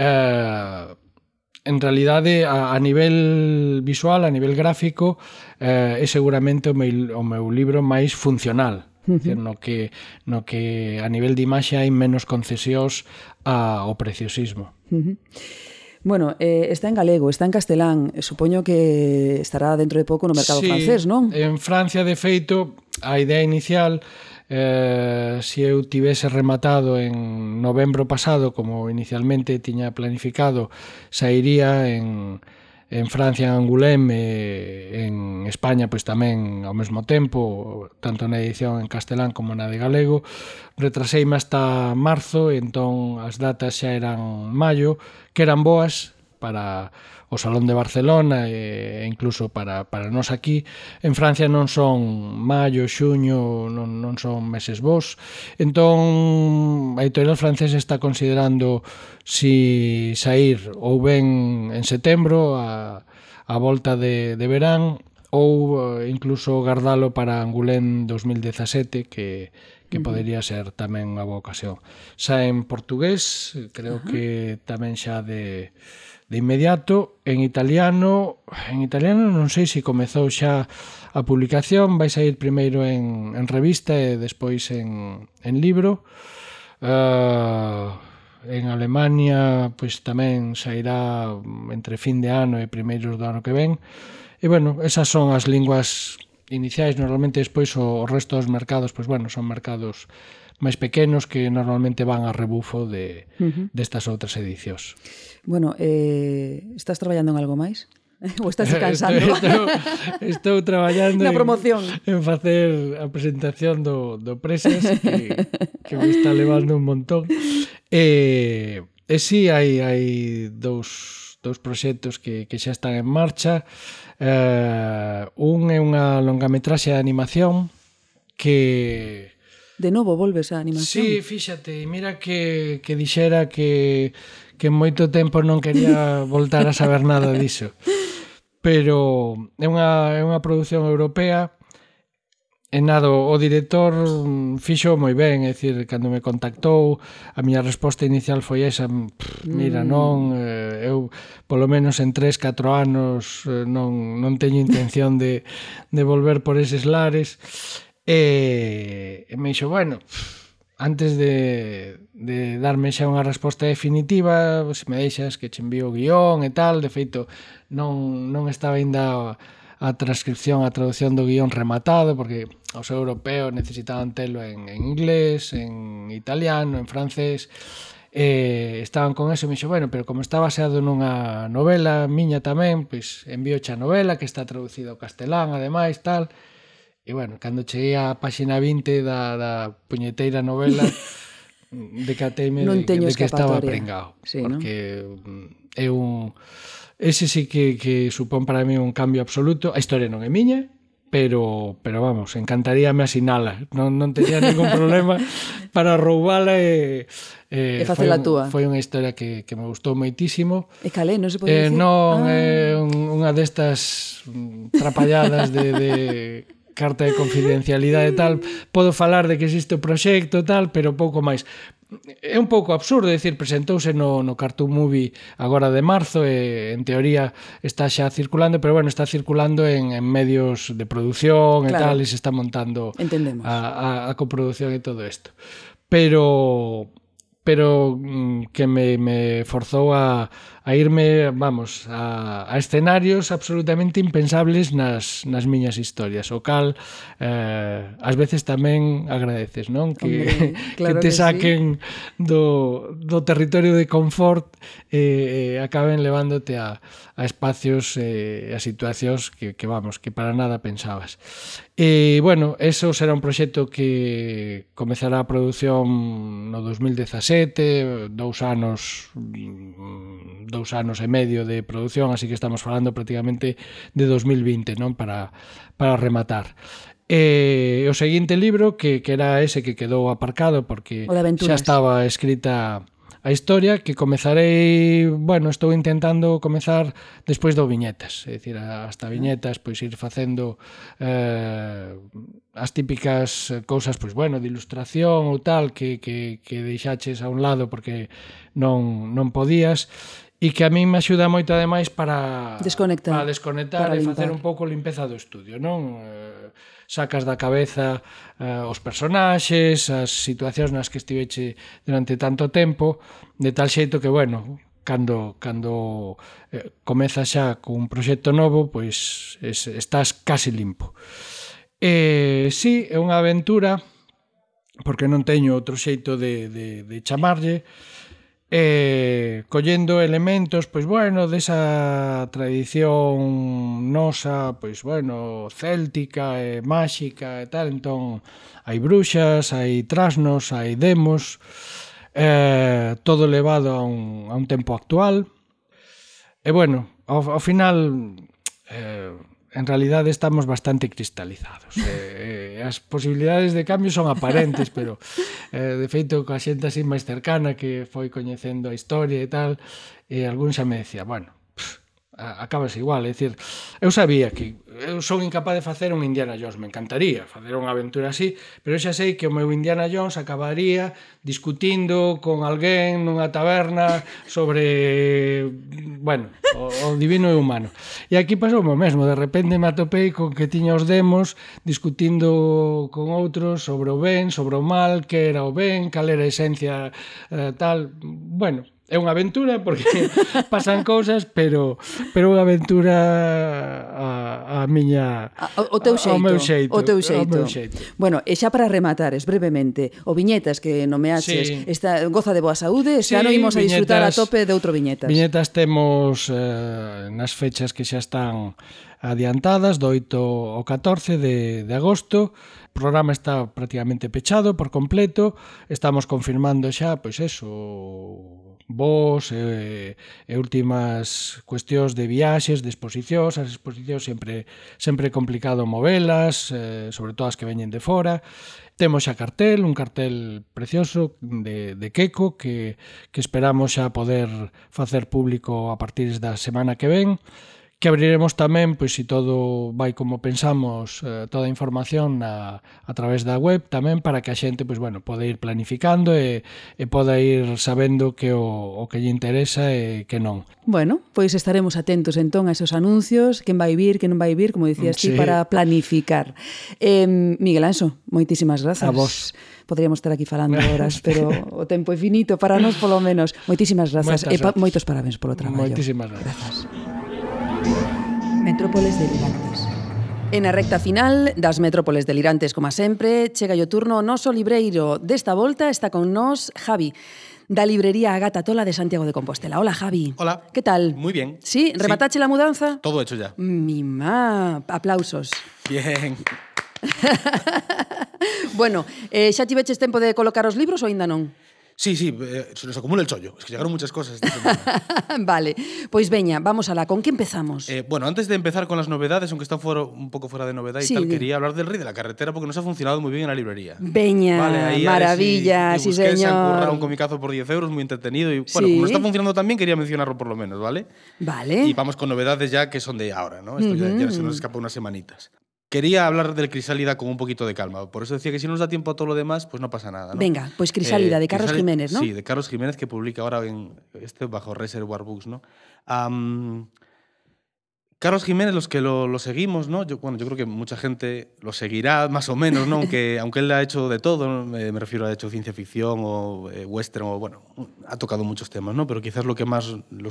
Speaker 4: en realidade, a nivel visual, a nivel gráfico, é seguramente o meu libro máis funcional, no que a nivel de imaxe hai menos concesións ao preciosismo.
Speaker 1: Bueno, está en galego, está en castelán, supoño que estará dentro de pouco no mercado francés, non?
Speaker 4: En Francia, de feito, a idea inicial, se eu tivese rematado en novembro pasado, como inicialmente tiña planificado, sairía en Francia, en Angoulême, e en España pois tamén ao mesmo tempo, tanto na edición en castelán como na de galego. Retraseime hasta marzo, e entón as datas xa eran maio, que eran boas para o Salón de Barcelona e incluso para nós aquí. En Francia non son maio, xuño, non son meses bons. Entón, a editorial francesa está considerando si sair ou ben en setembro, a volta de verán, ou incluso gardalo para Angoulême 2017, que que podería ser tamén unha boa ocasión. Xa en portugués, creo que tamén xa de inmediato. En italiano non sei se comezou xa a publicación, vai sair primeiro en revista e despois en libro. En Alemania pois tamén sairá entre fin de ano e primeiros do ano que ven. E bueno, esas son as linguas iniciais. Normalmente despois o resto dos mercados, pois bueno, son mercados máis pequenos que normalmente van a rebufo destas outras edicións.
Speaker 1: Bueno, estás traballando en algo máis? Ou estás cansando?
Speaker 4: Estou traballando
Speaker 1: na promoción.
Speaker 4: En facer a presentación do Presas, que me está levando un montón. E si, hai dous proxectos que xa están en marcha. Un é unha longametraxe de animación que...
Speaker 1: De novo volves á animación?
Speaker 4: Sí, fíxate, mira que dixera que en moito tempo non quería voltar a saber nada diso. Pero é unha produción europea e nada, o director fixo moi ben, é dicir, cando me contactou, a miña resposta inicial foi esa, mira, non, eu polo menos en 3-4 anos non teño intención de volver por eses lares. E me dixo, bueno, antes de darme xa unha resposta definitiva, se me deixas que che envío o guión e tal, de feito non estaba ainda a transcripción, a traducción do guión rematado, porque os europeos necesitaban telo en inglés, en italiano, en francés, estaban con eso, e me dixo, bueno, pero como está baseado nunha novela miña tamén, pois envío xa a novela, que está traducida ao castelán, ademais, tal. E bueno, cando cheguei á páxina 20 da puñeteira novela, decateime de que estaba pringao.
Speaker 1: Sí,
Speaker 4: porque é un... Ese sí que supón para mí un cambio absoluto. A historia non é miña, pero vamos, encantaríame asinala. Non tería ningún problema para roubala e
Speaker 1: facela túa.
Speaker 4: Foi unha historia que me gustou moitísimo.
Speaker 1: E calé, non se pode dicir?
Speaker 4: Non, é unha destas trapalladas de carta de confidencialidade e tal. Podo falar de que existe o proxecto e tal, pero pouco máis. É un pouco absurdo, é dicir, presentouse no Cartoon Movie agora de marzo e en teoría está xa circulando, pero bueno, está circulando en medios de producción e tal, e se está montando a coproducción e todo isto. Pero que me forzou a irme, vamos, a escenarios absolutamente impensables nas miñas historias, o cal ás veces tamén agradeces, non? Que te saquen do territorio de confort e acaben levándote a espacios e a situacións que vamos, que para nada pensabas. E, bueno, eso será un proxecto que comezará a produción no 2017, 2 anos e medio de produción, así que estamos falando prácticamente de 2020, non? Para rematar. O seguinte libro, que era ese que quedou aparcado porque xa estaba escrita a historia, que comezarei, bueno, estou intentando comezar despois do viñetas, é dicir, hasta viñetas, pois ir facendo as típicas cousas, pois bueno, de ilustración ou tal, que deixaches a un lado porque non podías, e que a mí me axuda moito ademais para desconectar e facer un pouco limpeza do estudio, non? Sacas da cabeza os personaxes, as situacións nas que estiveche durante tanto tempo, de tal xeito que, bueno, cando comezas xa cun proxecto novo, pois estás casi limpo. Sí, é unha aventura, porque non teño outro xeito de chamarlle, collendo elementos, pois bueno, desa tradición nosa, pois bueno, céltica e máxica e tal. Entón hai bruxas, hai trasnos, hai demos, todo levado a un tempo actual. E bueno, ao final en realidade estamos bastante cristalizados. As posibilidades de cambio son aparentes, pero de feito coa xente así máis cercana que foi coñecendo a historia e tal, algún xa me decía, bueno, acabas igual, é dicir, eu sabía que eu son incapaz de facer un Indiana Jones, me encantaría facer unha aventura así, pero xa sei que o meu Indiana Jones acabaría discutindo con alguén nunha taberna sobre, bueno, o divino e humano. E aquí pasou o mesmo, de repente me atopei con que tiña os demos discutindo con outros sobre o ben, sobre o mal, que era o ben, cal era a esencia tal, bueno, é unha aventura porque pasan cousas, pero unha aventura a miña
Speaker 1: O teu xeito,
Speaker 4: ao meu xeito,
Speaker 1: o teu xeito.
Speaker 4: ao meu xeito.
Speaker 1: Bueno, e xa para rematares brevemente, o Viñetas que nomeaches,
Speaker 4: Sí.
Speaker 1: goza de boa saúde, este
Speaker 4: Sí,
Speaker 1: ano imos a disfrutar a
Speaker 4: Viñetas-
Speaker 1: tope de outro Viñetas.
Speaker 4: Viñetas temos nas fechas que xa están adiantadas, do 8 ao 14 de agosto. O programa está prácticamente pechado por completo. Estamos confirmando xa, pois eso, vos e últimas cuestións de viaxes, de exposicións. As exposicións sempre é complicado movelas, sobre todo as que veñen de fora. Temos xa cartel, un cartel precioso de Queco que esperamos xa poder facer público a partir da semana que ven, que abriremos tamén, pois se todo vai como pensamos, toda a información a través da web tamén para que a xente, pois bueno, pode ir planificando e poda ir sabendo que o que lle interesa e que non.
Speaker 1: Bueno, pois estaremos atentos entón a esos anuncios, quen vai vir, quen non vai vir, como dicías ti,
Speaker 4: Sí.
Speaker 1: para planificar. Miguel Anxo, moitísimas grazas.
Speaker 4: A vos.
Speaker 1: Podríamos estar aquí falando horas, pero o tempo é finito para nós polo menos. Moitísimas grazas
Speaker 4: Moitas
Speaker 1: e
Speaker 4: grazas.
Speaker 1: moitos parabéns polo traballo.
Speaker 4: Moitísimas grazas.
Speaker 1: Metrópoles delirantes. E na recta final das Metrópoles delirantes, como sempre, chega o turno o noso libreiro. Desta volta está con nós Javi, da librería Agata Tola de Santiago de Compostela. Hola, Javi.
Speaker 5: Hola.
Speaker 1: ¿Qué tal?
Speaker 5: Muy bien.
Speaker 1: ¿Sí? ¿Rematache la mudanza?
Speaker 5: Todo hecho ya.
Speaker 1: Mima, aplausos.
Speaker 5: Bien.
Speaker 1: Bueno, xa tiveches tempo de colocar os libros ou aínda non?
Speaker 5: Sí, se nos acumula el chollo. Es que llegaron muchas cosas esta semana.
Speaker 1: Vale, pois veña, vamos alá. ¿Con que empezamos?
Speaker 5: Bueno, antes de empezar con las novedades, aunque están un poco fuera de novedad y
Speaker 1: Sí,
Speaker 5: tal,
Speaker 1: di.
Speaker 5: quería hablar del Rey de la Carretera porque nos ha funcionado muy bien en la librería.
Speaker 1: Veña,
Speaker 5: Vale, ahí a ver
Speaker 1: maravilla,
Speaker 5: si
Speaker 1: sí
Speaker 5: Busquets se han currado
Speaker 1: señor.
Speaker 5: un comicazo por 10 euros, muy entretenido. Y bueno,
Speaker 1: Sí.
Speaker 5: como está funcionando tan bien, quería mencionarlo por lo menos, ¿vale?
Speaker 1: Vale.
Speaker 5: Y vamos con novedades ya que son de ahora, ¿no? Esto ya se nos escapa unas semanitas. Quería hablar del Crisálida con un poquito de calma. Por eso decía que si no nos da tiempo a todo lo demás, pues no pasa nada, ¿no?
Speaker 1: Venga, pues Crisálida, de Carlos Jiménez, ¿no?
Speaker 5: Sí, de Carlos Jiménez, que publica ahora bajo Reservoir Books, ¿no? Carlos Jiménez, los que lo seguimos, ¿no? Yo creo que mucha gente lo seguirá más o menos, ¿no? aunque él ha hecho de todo, ¿no? Me refiero, ha hecho ciencia ficción o western, o bueno, ha tocado muchos temas, ¿no? Pero quizás lo que más,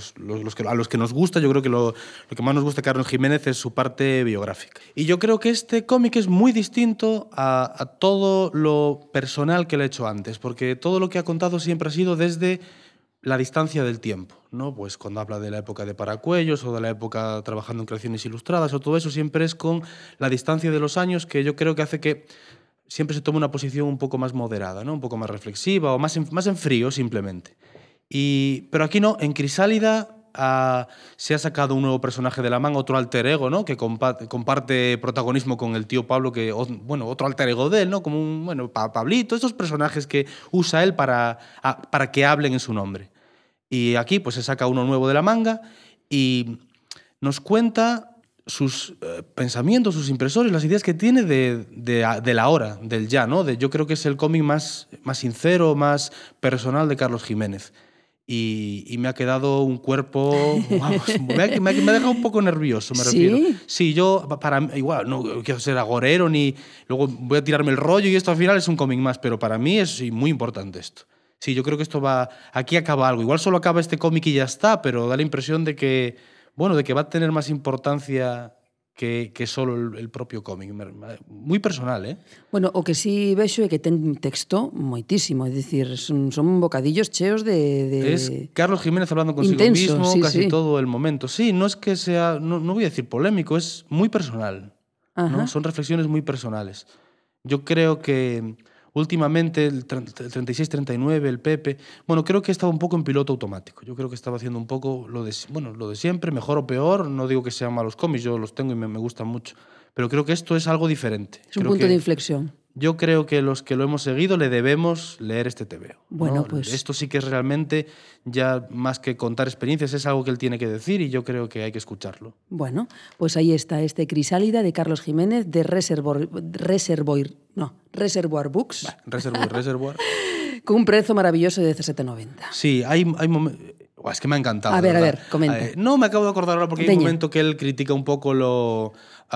Speaker 5: a los que nos gusta, yo creo que lo que más nos gusta de Carlos Jiménez es su parte biográfica. Y yo creo que este cómic es muy distinto a todo lo personal que le he hecho antes, porque todo lo que ha contado siempre ha sido desde la distancia del tiempo, ¿no? Pues cuando habla de la época de Paracuellos o de la época trabajando en creaciones ilustradas o todo eso, siempre es con la distancia de los años, que yo creo que hace que siempre se tome una posición un poco más moderada, ¿no? Un poco más reflexiva o más en frío, simplemente. Pero aquí no, en Crisálida se ha sacado un nuevo personaje de la manga, otro alter ego, ¿no? Que comparte protagonismo con el tío Pablo, otro alter ego de él, ¿no? Como Pablito, estos personajes que usa él para que hablen en su nombre. Y aquí pues se saca uno nuevo de la manga y nos cuenta sus pensamientos, sus impresores, las ideas que tiene de la hora, del ya, ¿no? Yo creo que es el cómic más sincero, más personal de Carlos Jiménez. Y me ha quedado un cuerpo, vamos, me ha dejado un poco nervioso, me refiero. Sí, yo igual no quiero ser agorero ni luego voy a tirarme el rollo y esto al final es un cómic más, pero para mí es muy importante esto. Sí, yo creo que aquí acaba algo. Igual solo acaba este cómic y ya está, pero da la impresión de que va a tener más importancia que solo el propio cómic. Muy personal, ¿eh?
Speaker 1: Bueno, o que sí vexo é que ten texto moitísimo, é dicir, son bocadillos cheos de...
Speaker 5: Es Carlos Jiménez hablando consigo
Speaker 1: intenso,
Speaker 5: mismo
Speaker 1: sí,
Speaker 5: casi
Speaker 1: sí.
Speaker 5: todo el momento. Sí, no es que sea, no voy a decir polémico, es muy personal, ¿no? Son reflexiones muy personales. Yo creo que últimamente el 36-39, el Pepe, creo que estaba un poco en piloto automático. Yo creo que estaba haciendo un poco lo de siempre, mejor o peor. No digo que sean malos cómics, yo los tengo y me gustan mucho. Pero creo que esto es algo diferente.
Speaker 1: Es un punto de inflexión.
Speaker 5: yo creo que los que lo hemos seguido le debemos leer este TVO.
Speaker 1: Bueno,
Speaker 5: ¿no?
Speaker 1: pues...
Speaker 5: Esto sí que es realmente, ya más que contar experiencias, es algo que él tiene que decir y yo creo que hay que escucharlo.
Speaker 1: Bueno, pues ahí está este Crisálida de Carlos Jiménez de Reservoir Books,
Speaker 5: Reservoir.
Speaker 1: con un prezo maravilloso de 17,90.
Speaker 5: Sí, hay momentos... Es que me ha encantado.
Speaker 1: A ver, comenta.
Speaker 5: No, me acabo de acordar ahora porque hay un
Speaker 1: Teña.
Speaker 5: momento que él critica un poco los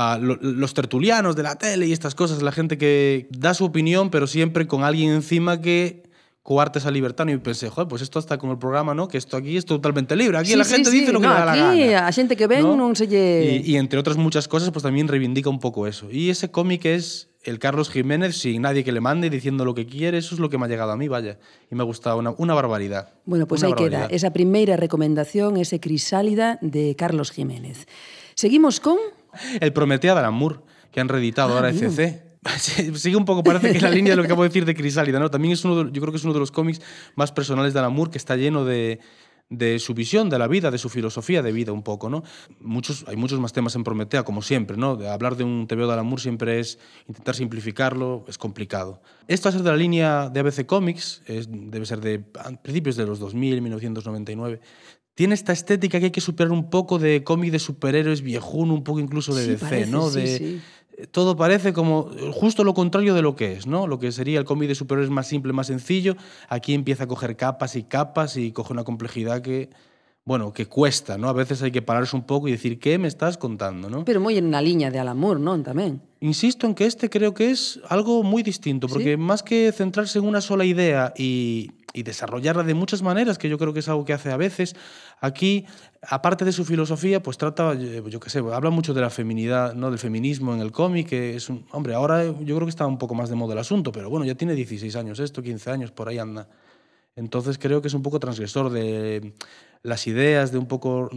Speaker 5: tertulianos de la tele y estas cosas, la gente que da su opinión, pero siempre con alguien encima que coarte esa libertad. Y pensé, joder, pues esto hasta con el programa, ¿no? Que esto aquí es totalmente libre. Aquí la gente dice lo que le da la gana.
Speaker 1: Aquí a xente que ven non se lle...
Speaker 5: Y entre otras muchas cosas, pues también reivindica un poco eso. Y ese cómic es el Carlos Jiménez sin nadie que le mande, diciendo lo que quiere. Eso es lo que me ha llegado a mí, vaya. Y me ha gustado una barbaridad.
Speaker 1: Bueno, pues ahí queda esa primeira recomendación, ese Crisálida de Carlos Jiménez. Seguimos con...
Speaker 5: El Prometea de Alan Moore, que han reeditado ahora ECC. Sigue un poco, parece que la línea de lo que acabo de decir de Crisálida, ¿no? También yo creo que es uno de los cómics más personales de Alan Moore, que está lleno de su visión de la vida, de su filosofía de vida un poco, ¿no? Hay muchos más temas en Prometea, como siempre, ¿no? Hablar de un TVO de Alan Moore siempre es intentar simplificarlo, es complicado. Esto va a ser de la línea de ABC Comics, debe ser de principios de los 2000, 1999. Tiene esta estética que hay que superar un poco de cómic de superhéroes viejuno, un poco incluso de DC,
Speaker 1: parece,
Speaker 5: ¿no?
Speaker 1: sí.
Speaker 5: Todo parece como justo lo contrario de lo que es, ¿no? Lo que sería el cómic de superhéroes más simple, más sencillo, aquí empieza a coger capas y coge una complejidad que, bueno, que cuesta, ¿no? A veces hay que pararse un pouco e dicir, ¿qué me estás contando, no?
Speaker 1: Pero moi na liña de Alan Moore, non? Tamén.
Speaker 5: Insisto en que creo que es algo muy distinto, porque más que centrarse en una sola idea y desarrollarla de muchas maneras, que yo creo que es algo que hace a veces, aquí, aparte de su filosofía, pues trata, yo qué sé, habla mucho de la feminidad, ¿no? Del feminismo en el cómic, que es hombre, ahora yo creo que está un poco más de moda el asunto, pero bueno, ya tiene 16 años 15 años, por ahí anda. Entonces creo que es un poco transgresor de las ideas, de un poco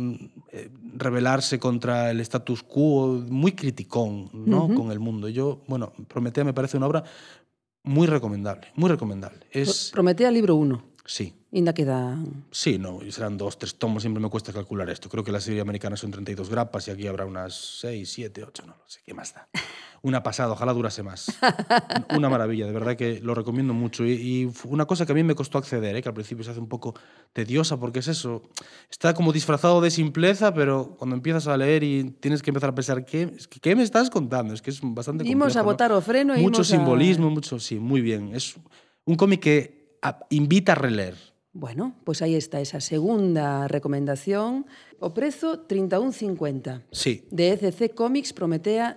Speaker 5: rebelarse contra el status quo, muy criticón, ¿no? Con el mundo. Bueno, Prometea me parece una obra muy recomendable, muy recomendable.
Speaker 1: Prometea libro 1.
Speaker 5: Sí.
Speaker 1: Ainda queda...
Speaker 5: Sí, no, serán 2, 3 tomos, siempre me cuesta calcular esto. Creo que la serie americana son 32 grapas y aquí habrá unas 6, 7, 8, no lo sé, ¿qué más da? Una pasada, ojalá durase más. Una maravilla, de verdad que lo recomiendo mucho. Y una cosa que a mí me costó acceder, que al principio se hace un poco tediosa, porque es eso, está como disfrazado de simpleza, pero cuando empiezas a leer y tienes que empezar a pensar, ¿qué me estás contando? Es que es bastante complejo.
Speaker 1: Imos a botar, ¿no? O freno.
Speaker 5: Mucho simbolismo, mucho, sí, muy bien. Es un cómic que invita a releer.
Speaker 1: Bueno, pues aí está esa segunda recomendación. O prezo 31,50.
Speaker 5: Sí.
Speaker 1: De ECC Comics Prometea.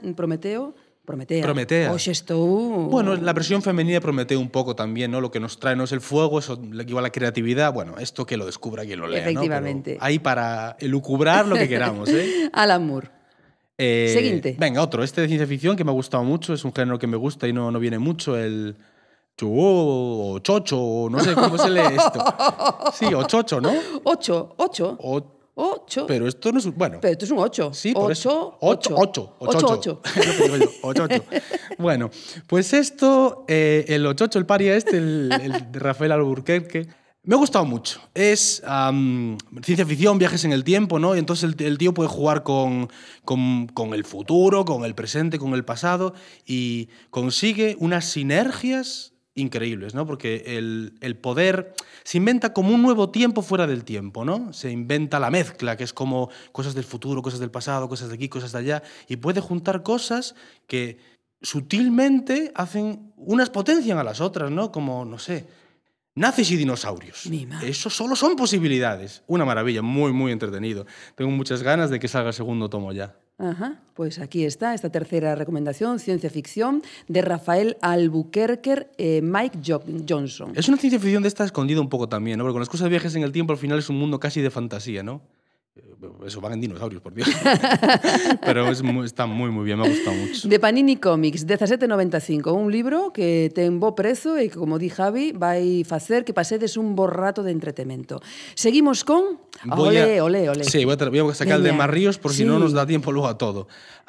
Speaker 1: Oxe, estou...
Speaker 5: Bueno, la versión femenina de Prometeo un poco también, ¿no? Lo que nos trae no es el fuego, eso igual la creatividad. Bueno, esto que lo descubra quien lo lea,
Speaker 1: efectivamente.
Speaker 5: ¿no? Pero ahí para elucubrar lo que queramos, ¿eh?
Speaker 1: Alan Moore. Seguinte.
Speaker 5: Venga, otro. Este de ciencia ficción que me ha gustado mucho, es un género que me gusta y no viene mucho, el... o chocho, o no sé cómo se lee esto. Sí, o chocho, ¿no? 8. Pero esto no es un... Bueno.
Speaker 1: Pero esto es un 8.
Speaker 5: Sí, por eso. 8.
Speaker 1: 8.
Speaker 5: Bueno, pues esto, el 8, el paria el de Rafael Albuquerque, me ha gustado mucho. Es ciencia ficción, viajes en el tiempo, ¿no? Y entonces el tío puede jugar con el futuro, con el presente, con el pasado y consigue unas sinergias increíbles, ¿no? Porque el poder se inventa como un nuevo tiempo fuera del tiempo, ¿no? Se inventa la mezcla, que es como cosas del futuro, cosas del pasado, cosas de aquí, cosas de allá, y puede juntar cosas que sutilmente unas potencian a las otras, ¿no? Como, no sé, nazis y dinosaurios. Eso solo son posibilidades. Una maravilla, muy, muy entretenido. Tengo muchas ganas de que salga el segundo tomo ya.
Speaker 1: Ajá, pues aquí está esta tercera recomendación, ciencia ficción, de Rafael Albuquerque, Mike Johnson.
Speaker 5: Es una ciencia ficción de esta escondida un poco también, ¿no? Porque con las cosas de viajes en el tiempo al final es un mundo casi de fantasía, ¿no? Eso van en dinosaurios, por Dios. Pero está muy, muy bien, me ha gustado mucho.
Speaker 1: De Panini Comics, 17,95. Un libro que ten bo prezo e que, como di Javi, vai facer que pasedes un bo rato de entretemento. Seguimos con... Olé.
Speaker 5: Sí, voy a sacar el de Marríos por si no nos da tiempo luego a todo.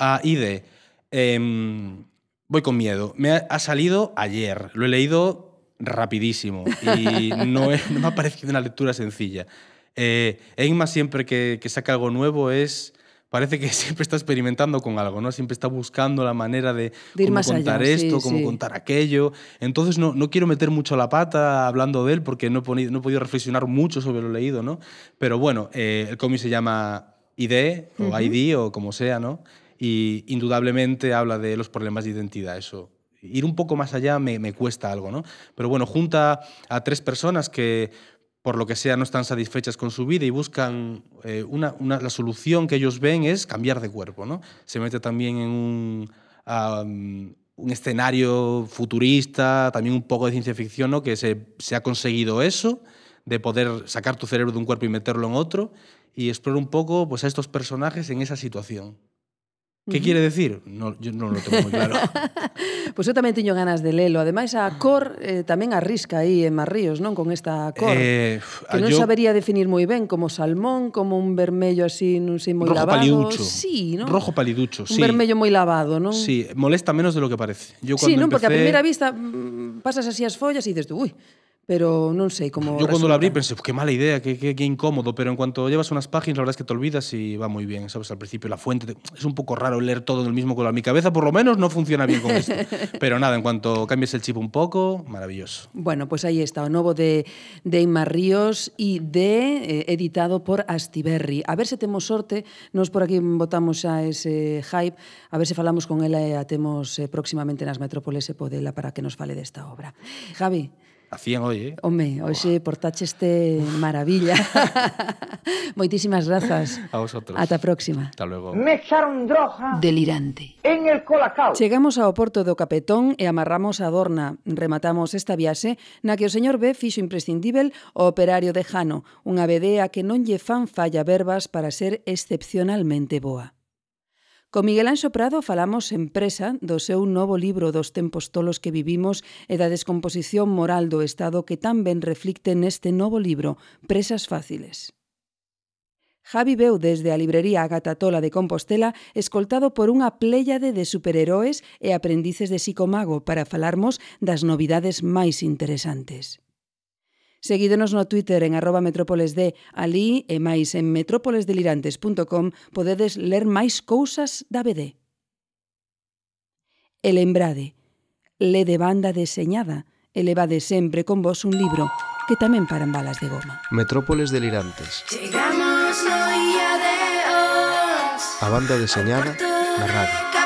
Speaker 5: Voy con miedo. Me ha salido ayer. Lo he leído rapidísimo y no me ha parecido una lectura sencilla. Einma siempre que saca algo nuevo es parece que siempre está experimentando con algo, ¿no? Siempre está buscando la manera de
Speaker 1: ir
Speaker 5: cómo
Speaker 1: más
Speaker 5: contar
Speaker 1: allá,
Speaker 5: esto,
Speaker 1: sí,
Speaker 5: cómo
Speaker 1: sí.
Speaker 5: contar aquello. Entonces no quiero meter mucho la pata hablando de él porque no he podido reflexionar mucho sobre lo leído, ¿no? Pero bueno, el cómic se llama ID o ID o como sea, ¿no? Y indudablemente habla de los problemas de identidad, eso. Ir un poco más allá me cuesta algo, ¿no? Pero bueno, junta a 3 personas que, por lo que sea, no están satisfechas con su vida y buscan la solución que ellos ven es cambiar de cuerpo, ¿no? Se mete también en un escenario futurista, también un poco de ciencia ficción, ¿no? Que se ha conseguido eso, de poder sacar tu cerebro de un cuerpo y meterlo en otro, y explora un poco pues, a estos personajes en esa situación. ¿Qué quiere decir? No, yo no lo tengo moi claro.
Speaker 1: Pois eu tamén teño ganas de lelo. Ademais, a cor tamén arrisca aí en Marríos, non? Con esta cor. Que non sabería definir moi ben, como salmón, como un vermello así, non sei, moi
Speaker 5: rojo
Speaker 1: lavado.
Speaker 5: Paliducho.
Speaker 1: Sí, non?
Speaker 5: Rojo paliducho, sí.
Speaker 1: Un vermello moi lavado, non?
Speaker 5: Sí, molesta menos de lo que parece. Yo
Speaker 1: Sí, non?
Speaker 5: empecé...
Speaker 1: Porque a primeira vista pasas así as follas e dices tú, ui, pero non sei como
Speaker 5: Yo cuando
Speaker 1: resulta.
Speaker 5: la abrí pensé, qué mala idea, qué incómodo, pero en cuanto llevas unas páginas, la verdad es que te olvidas y va muy bien, ¿sabes? Al principio la fuente, es un poco raro leer todo en el mismo color. Mi cabeza, por lo menos, no funciona bien con esto. Pero nada, en cuanto cambies el chip un poco, maravilloso.
Speaker 1: Bueno, pues aí está, o novo de Inma Ríos e editado por Astiberri. A ver se temos sorte, nos por aquí botamos xa ese hype, a ver se falamos con ela e a temos próximamente nas Metrópoles e podela para que nos fale desta obra. Javi,
Speaker 5: A 100 hoy, ¿eh?
Speaker 1: Home, hoxe portácheste maravilla. Moitísimas grazas.
Speaker 5: A vosotros.
Speaker 1: Ata a próxima.
Speaker 5: Hasta luego.
Speaker 6: Me echaron droga
Speaker 1: Delirante.
Speaker 6: en el Colacao.
Speaker 1: Chegamos ao Porto do Capetón e amarramos a Dorna. Rematamos esta viaxe na que o señor B fixo imprescindível o operario de Jano, unha vedea que non lle fan falla verbas para ser excepcionalmente boa. Con Miguel Anxo Prado falamos en Presa do seu novo libro dos tempos tolos que vivimos e da descomposición moral do Estado que tan ben reflicte neste novo libro, Presas fáciles. Javi veu desde a librería Agata Tola de Compostela escoltado por unha pléyade de superheroes e aprendices de psicomago para falarmos das novidades máis interesantes. Seguídenos no Twitter en @metrópolesd, alí e máis en metrópolesdelirantes.com podedes ler máis cousas da BD. E lembrade, lede banda deseñada e levade sempre con vos un libro que tamén paran balas de goma.
Speaker 3: Metrópoles Delirantes.
Speaker 7: Llegamos, no, y adiós.
Speaker 3: A banda deseñada na radio.